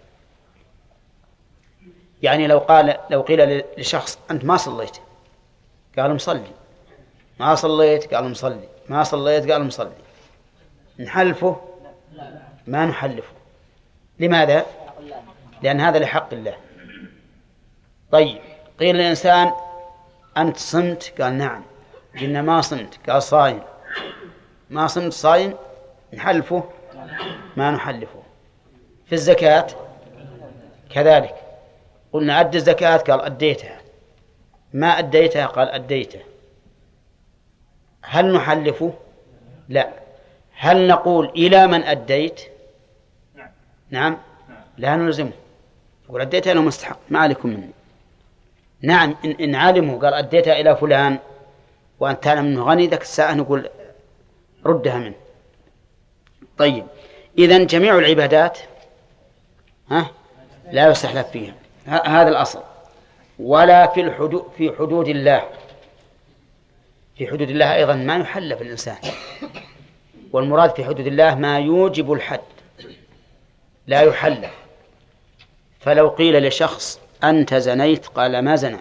يعني لو قال لو قيل لشخص أنت ما صليت، قال مصلي. ما صليت، قال مصلي. ما صليت، قال مصلي. نحلفه؟ ما نحلفه. لماذا؟ لأن هذا لحق الله. طيب، قيل للإنسان أنت صمت، قال نعم. قلنا ما صمت، قال صايم. ما صمت، صايم. نحلفه؟ ما نحلفه. في الزكاة كذلك، قلنا أدي الزكاة، قال أديتها. ما أديتها، قال أديتها. هل نحلفه؟ لا. هل نقول إلى من أديت؟ نعم. لا نلزمه، يقول أديتها أنا مستحق، ما عليكم مني. نعم، إن, إن علمه قال أديتها إلى فلان وأنت تعلم منه غني، ذاك الساعة نقول ردها منه. طيب، إذن جميع العبادات ها لا يستحلف فيها، هذا الأصل. ولا في الحدود في حدود الله. في حدود الله أيضا ما يحلف الإنسان، والمراد في حدود الله ما يوجب الحد، لا يحلف. فلو قيل لشخص أنت زنيت، قال ما زنى،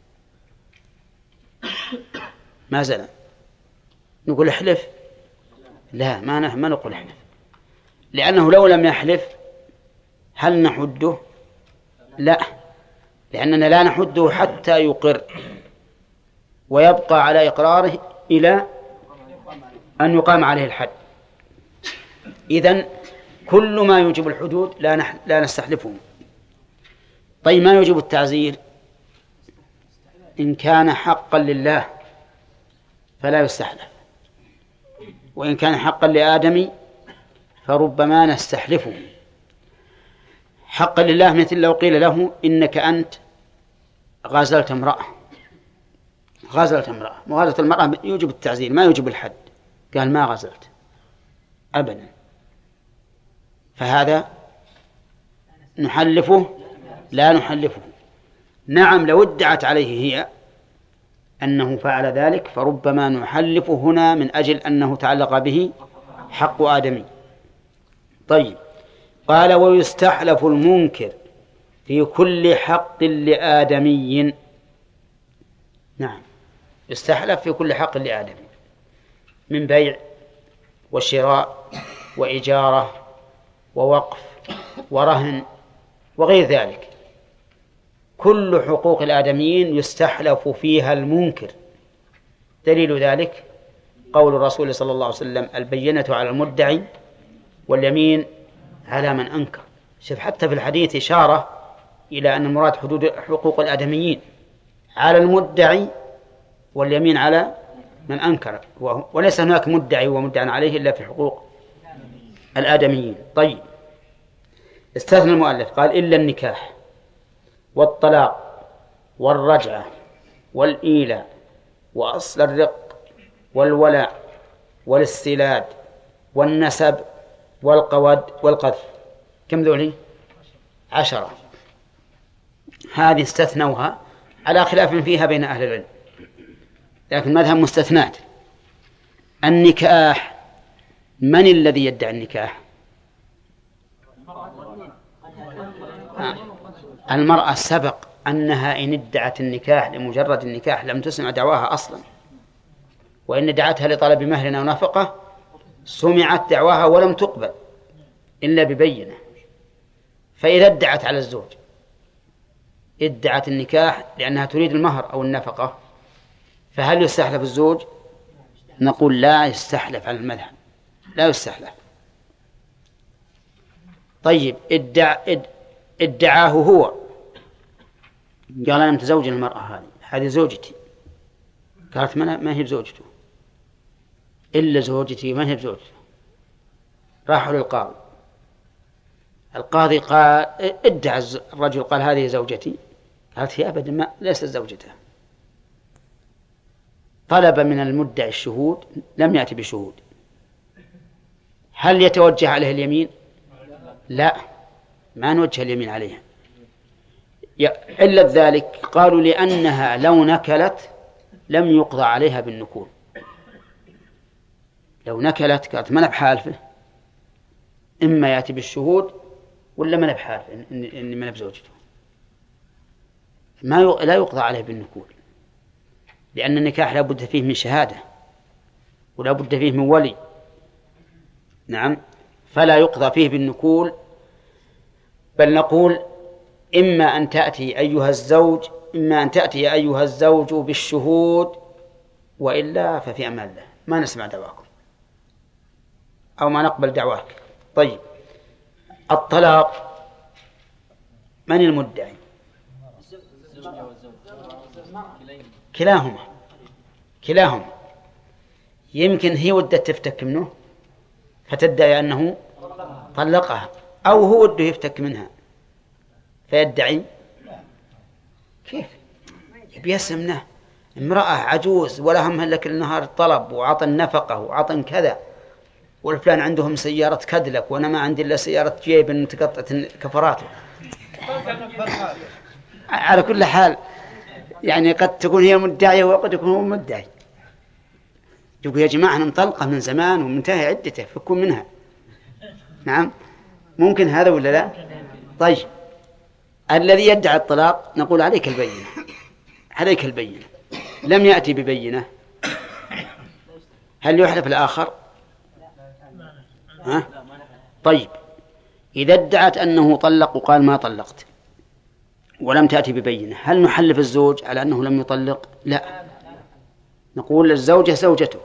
ما زنى، نقول احلف؟ لا، ما ما نقول احلف، لأنه لو لم يحلف هل نحده؟ لا، لأننا لا نحده حتى يقر ويبقى على إقراره إلى أن يقام عليه الحد. إذن كل ما يوجب الحدود لا نح... لا نستحلفه. طيب، ما يوجب التعزير؟ إن كان حقا لله فلا يستحلف، وإن كان حقا لآدمي فربما نستحلفه. حقا لله مثل لو قيل له إنك أنت غازلت امرأة، غازلت امرأة، مغازلة المرأة يوجب التعزير ما يوجب الحد، قال ما غازلت أبدا، فهذا نحلفه؟ لا نحلفه. نعم، لو ادعت عليه هي أنه فعل ذلك فربما نحلفه هنا من أجل أنه تعلق به حق آدمي. طيب، قال ويستحلف المنكر في كل حق لآدمي. نعم، يستحلف في كل حق لآدمي من بيع وشراء وإجارة ووقف ورهن وغير ذلك. كل حقوق الآدميين يستحلف فيها المنكر. دليل ذلك قول الرسول صلى الله عليه وسلم: البينة على المدعي واليمين على من أنكر. شوف، حتى في الحديث إشارة إلى أن المراد حدود حقوق الآدميين على المدعي واليمين على من أنكر، وليس هناك مدعي ومدعى عليه إلا في حقوق الآدميين. طيب، استثنى المؤلف قال: إلا النكاح والطلاق والرجعة والإيلاء وأصل الرق والولاء والاستيلاد والنسب والقود والقذف. كم ذولي؟ عشرة. هذه استثنوها على خلاف فيها بين أهل العلم، لكن مذهب مستثنات. النكاح، من الذي يدعي النكاح؟ المرأة. سبق أنها إن ادعت النكاح لمجرد النكاح لم تسمع دعواها أصلا، وإن دعتها لطلب مهر أو نفقة سمعت دعواها ولم تقبل إلا ببينة. فإذا ادعت على الزوج، ادعت النكاح لأنها تريد المهر أو النفقة، فهل يستحلف الزوج؟ نقول لا يستحلف على المذهب، لا يستحلف. طيب، ادع ادعاه هو، قال أنا متزوج المرأة هذه هذه زوجتي. قالت ما هي بزوجته، إلا زوجتي ما هي بزوجته. راحوا للقاضي، القاضي قال ادعى الرجل، قال هذه زوجتي. قالت هي أبدا ما ليست زوجته. طلب من المدعي الشهود، لم يأتي بشهود. هل يتوجه عليه اليمين؟ لا، ما نوجه اليمين عليها. إلا ذلك قالوا لأنها لو نكلت لم يقضى عليها بالنكول. لو نكلت قالت ما أنا بحالفه، إما يأتي بالشهود ولا ما أنا بحالفه إني ما أنا بزوجته، ما لا يقضى عليه بالنكول، لأن النكاح لا بد فيه من شهادة ولا بد فيه من ولي. نعم، فلا يقضى فيه بالنكول، بل نقول إما أن تأتي أيها الزوج إما أن تأتي أيها الزوج بالشهود، وإلا ففي أمان الله، ما نسمع دعواكم أو ما نقبل دعواك. طيب، الطلاق، من المدعي؟ كلاهما كلاهما يمكن هي ودت تفتك منه فتدعي أنه طلقها، أو هو وده يفتك منها فيدعي. كيف بيسمنا امرأة عجوز ولا هم لك النهار طلب وعطى النفقة وعطى كذا، والفلان عندهم سيارة كدلك وأنا ما عندي إلا سيارة جيب متقطعة كفراته. على كل حال يعني قد تكون هي مدعية وقد يكون هو مدعي. يقول يا جماعة أنا مطلقة من زمان ومنتهي عدته فكون منها. نعم، ممكن هذا ولا لا؟ طيب، الذي يدعي الطلاق نقول عليك البينة، عليك البينة. لم يأتي ببينة، هل يحلف الآخر؟ ها؟ طيب، إذا ادعت أنه طلق وقال ما طلقت ولم تأتي ببينة، هل نحلف الزوج على أنه لم يطلق؟ لا، نقول الزوجة زوجتك.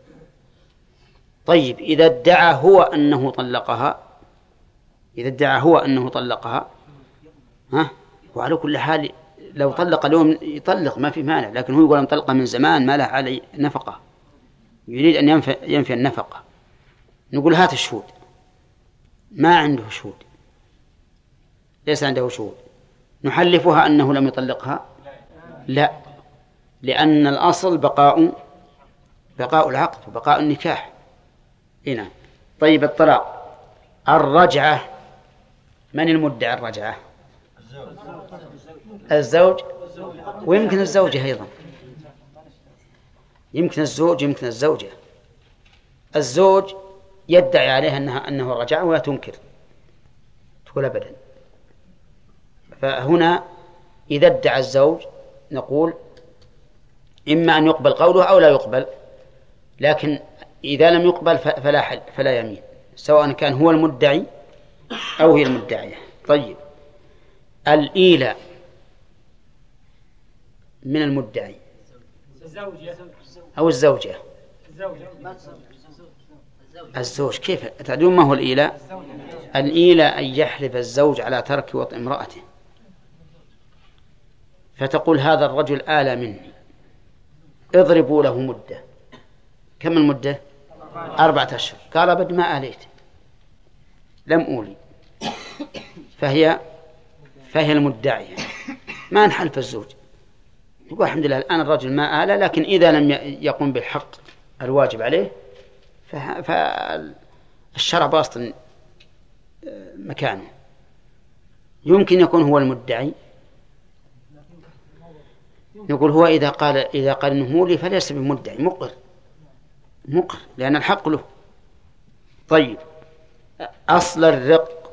طيب، إذا ادعى هو أنه طلقها إذا ادعى هو أنه طلقها ها؟ وعلى كل حال لو طلق اليوم يطلق ما في مانع، لكن هو يقول مطلقة من زمان ما له علي نفقة، يريد أن ينفي, ينفي النفقة. نقول هات الشهود، ما عنده شهود، ليس عنده شهود، نحلفها أنه لم يطلقها؟ لا، لأن الأصل بقاء بقاء العقد وبقاء النكاح هنا. طيب، الطلاق، الرجعة، من المدعي الرجعة؟ الزوج، ويمكن الزوجة أيضا، يمكن الزوج يمكن الزوجة. الزوج يدعي عليها أنها أنه رجع ولا تنكر، تقول أبدا. فهنا إذا ادعى الزوج نقول إما أن يقبل قوله أو لا يقبل، لكن إذا لم يقبل فلا حل فلا يمين، سواء كان هو المدعي أو هي المدعية. طيب، الإيلاء من المدعي أو الزوجة؟ الزوج. كيف تعدون ما هو الإيلاء؟ الإيلاء أن يحلف الزوج على ترك وطء امرأته، فتقول هذا الرجل آلى مني، اضربوا له مدة. كم المدة؟ أربعة أشهر. قال أبد ما آليت، لم أولي، فهي فهي المدعية، ما نحلف الزوج، يقول الحمد لله الآن الرجل ما آلى، لكن إذا لم يقوم بالحق الواجب عليه فالشرع باسط مكانه. يمكن يكون هو المدعي، نقول هو إذا قال إذا قال إنه مولي فليس بمدعي، مقر مقر لأن الحق له. طيب، أصل الرق،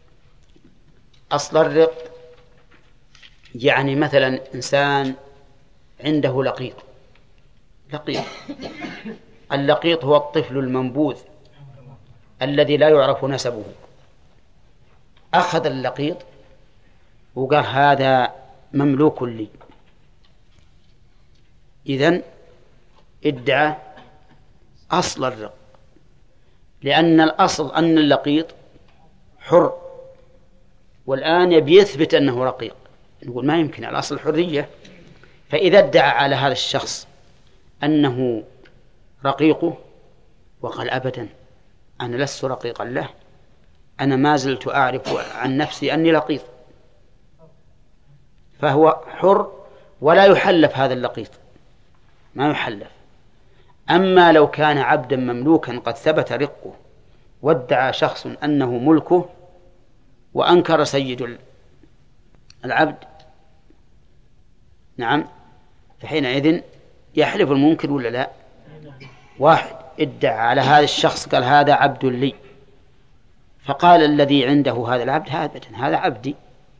أصل الرق يعني مثلا إنسان عنده لقيط، لقيط اللقيط هو الطفل المنبوذ الذي لا يعرف نسبه، أخذ اللقيط وقال هذا مملوك لي، إذن ادعى أصل الرق، لأن الأصل أن اللقيط حر، والآن يبي يثبت أنه رقيق، نقول ما يمكن، الأصل الحرية. فإذا ادعى على هذا الشخص أنه رقيقه وقال أبدا أنا لست رقيقا له، أنا ما زلت أعرف عن نفسي أني لقيط، فهو حر ولا يحلف هذا اللقيط، ما يحلف. أما لو كان عبدا مملوكا قد ثبت رقه وادعى شخص أنه ملكه وأنكر سيد العبد، نعم، فحينئذ يحلف المنكر ولا لا؟ واحد ادعى على هذا الشخص قال هذا عبد لي، فقال الذي عنده هذا العبد هذا هذا عبدي،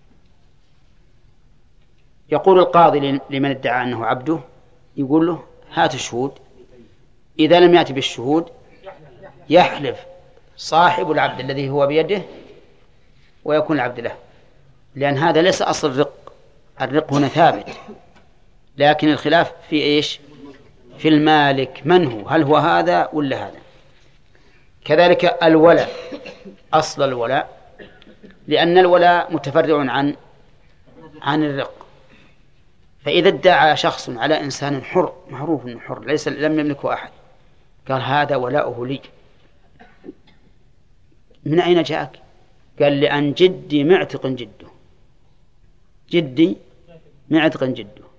يقول القاضي لمن ادعى أنه عبده، يقول له هات الشهود، إذا لم يأتي بالشهود يحلف صاحب العبد الذي هو بيده ويكون العبد له، لأن هذا ليس أصل الرق، الرق هنا ثابت، لكن الخلاف في إيش؟ في المالك، من هو؟ هل هو هذا ولا هذا؟ كذلك الولاء، أصل الولاء، لأن الولاء متفرع عن عن الرق، فإذا ادعى شخص على إنسان حر، معروف أنه حر ليس لم يملكه أحد، قال هذا ولاؤه لي، من أين جاءك؟ قال لأن جدي معتق جده، جدي معتق جده،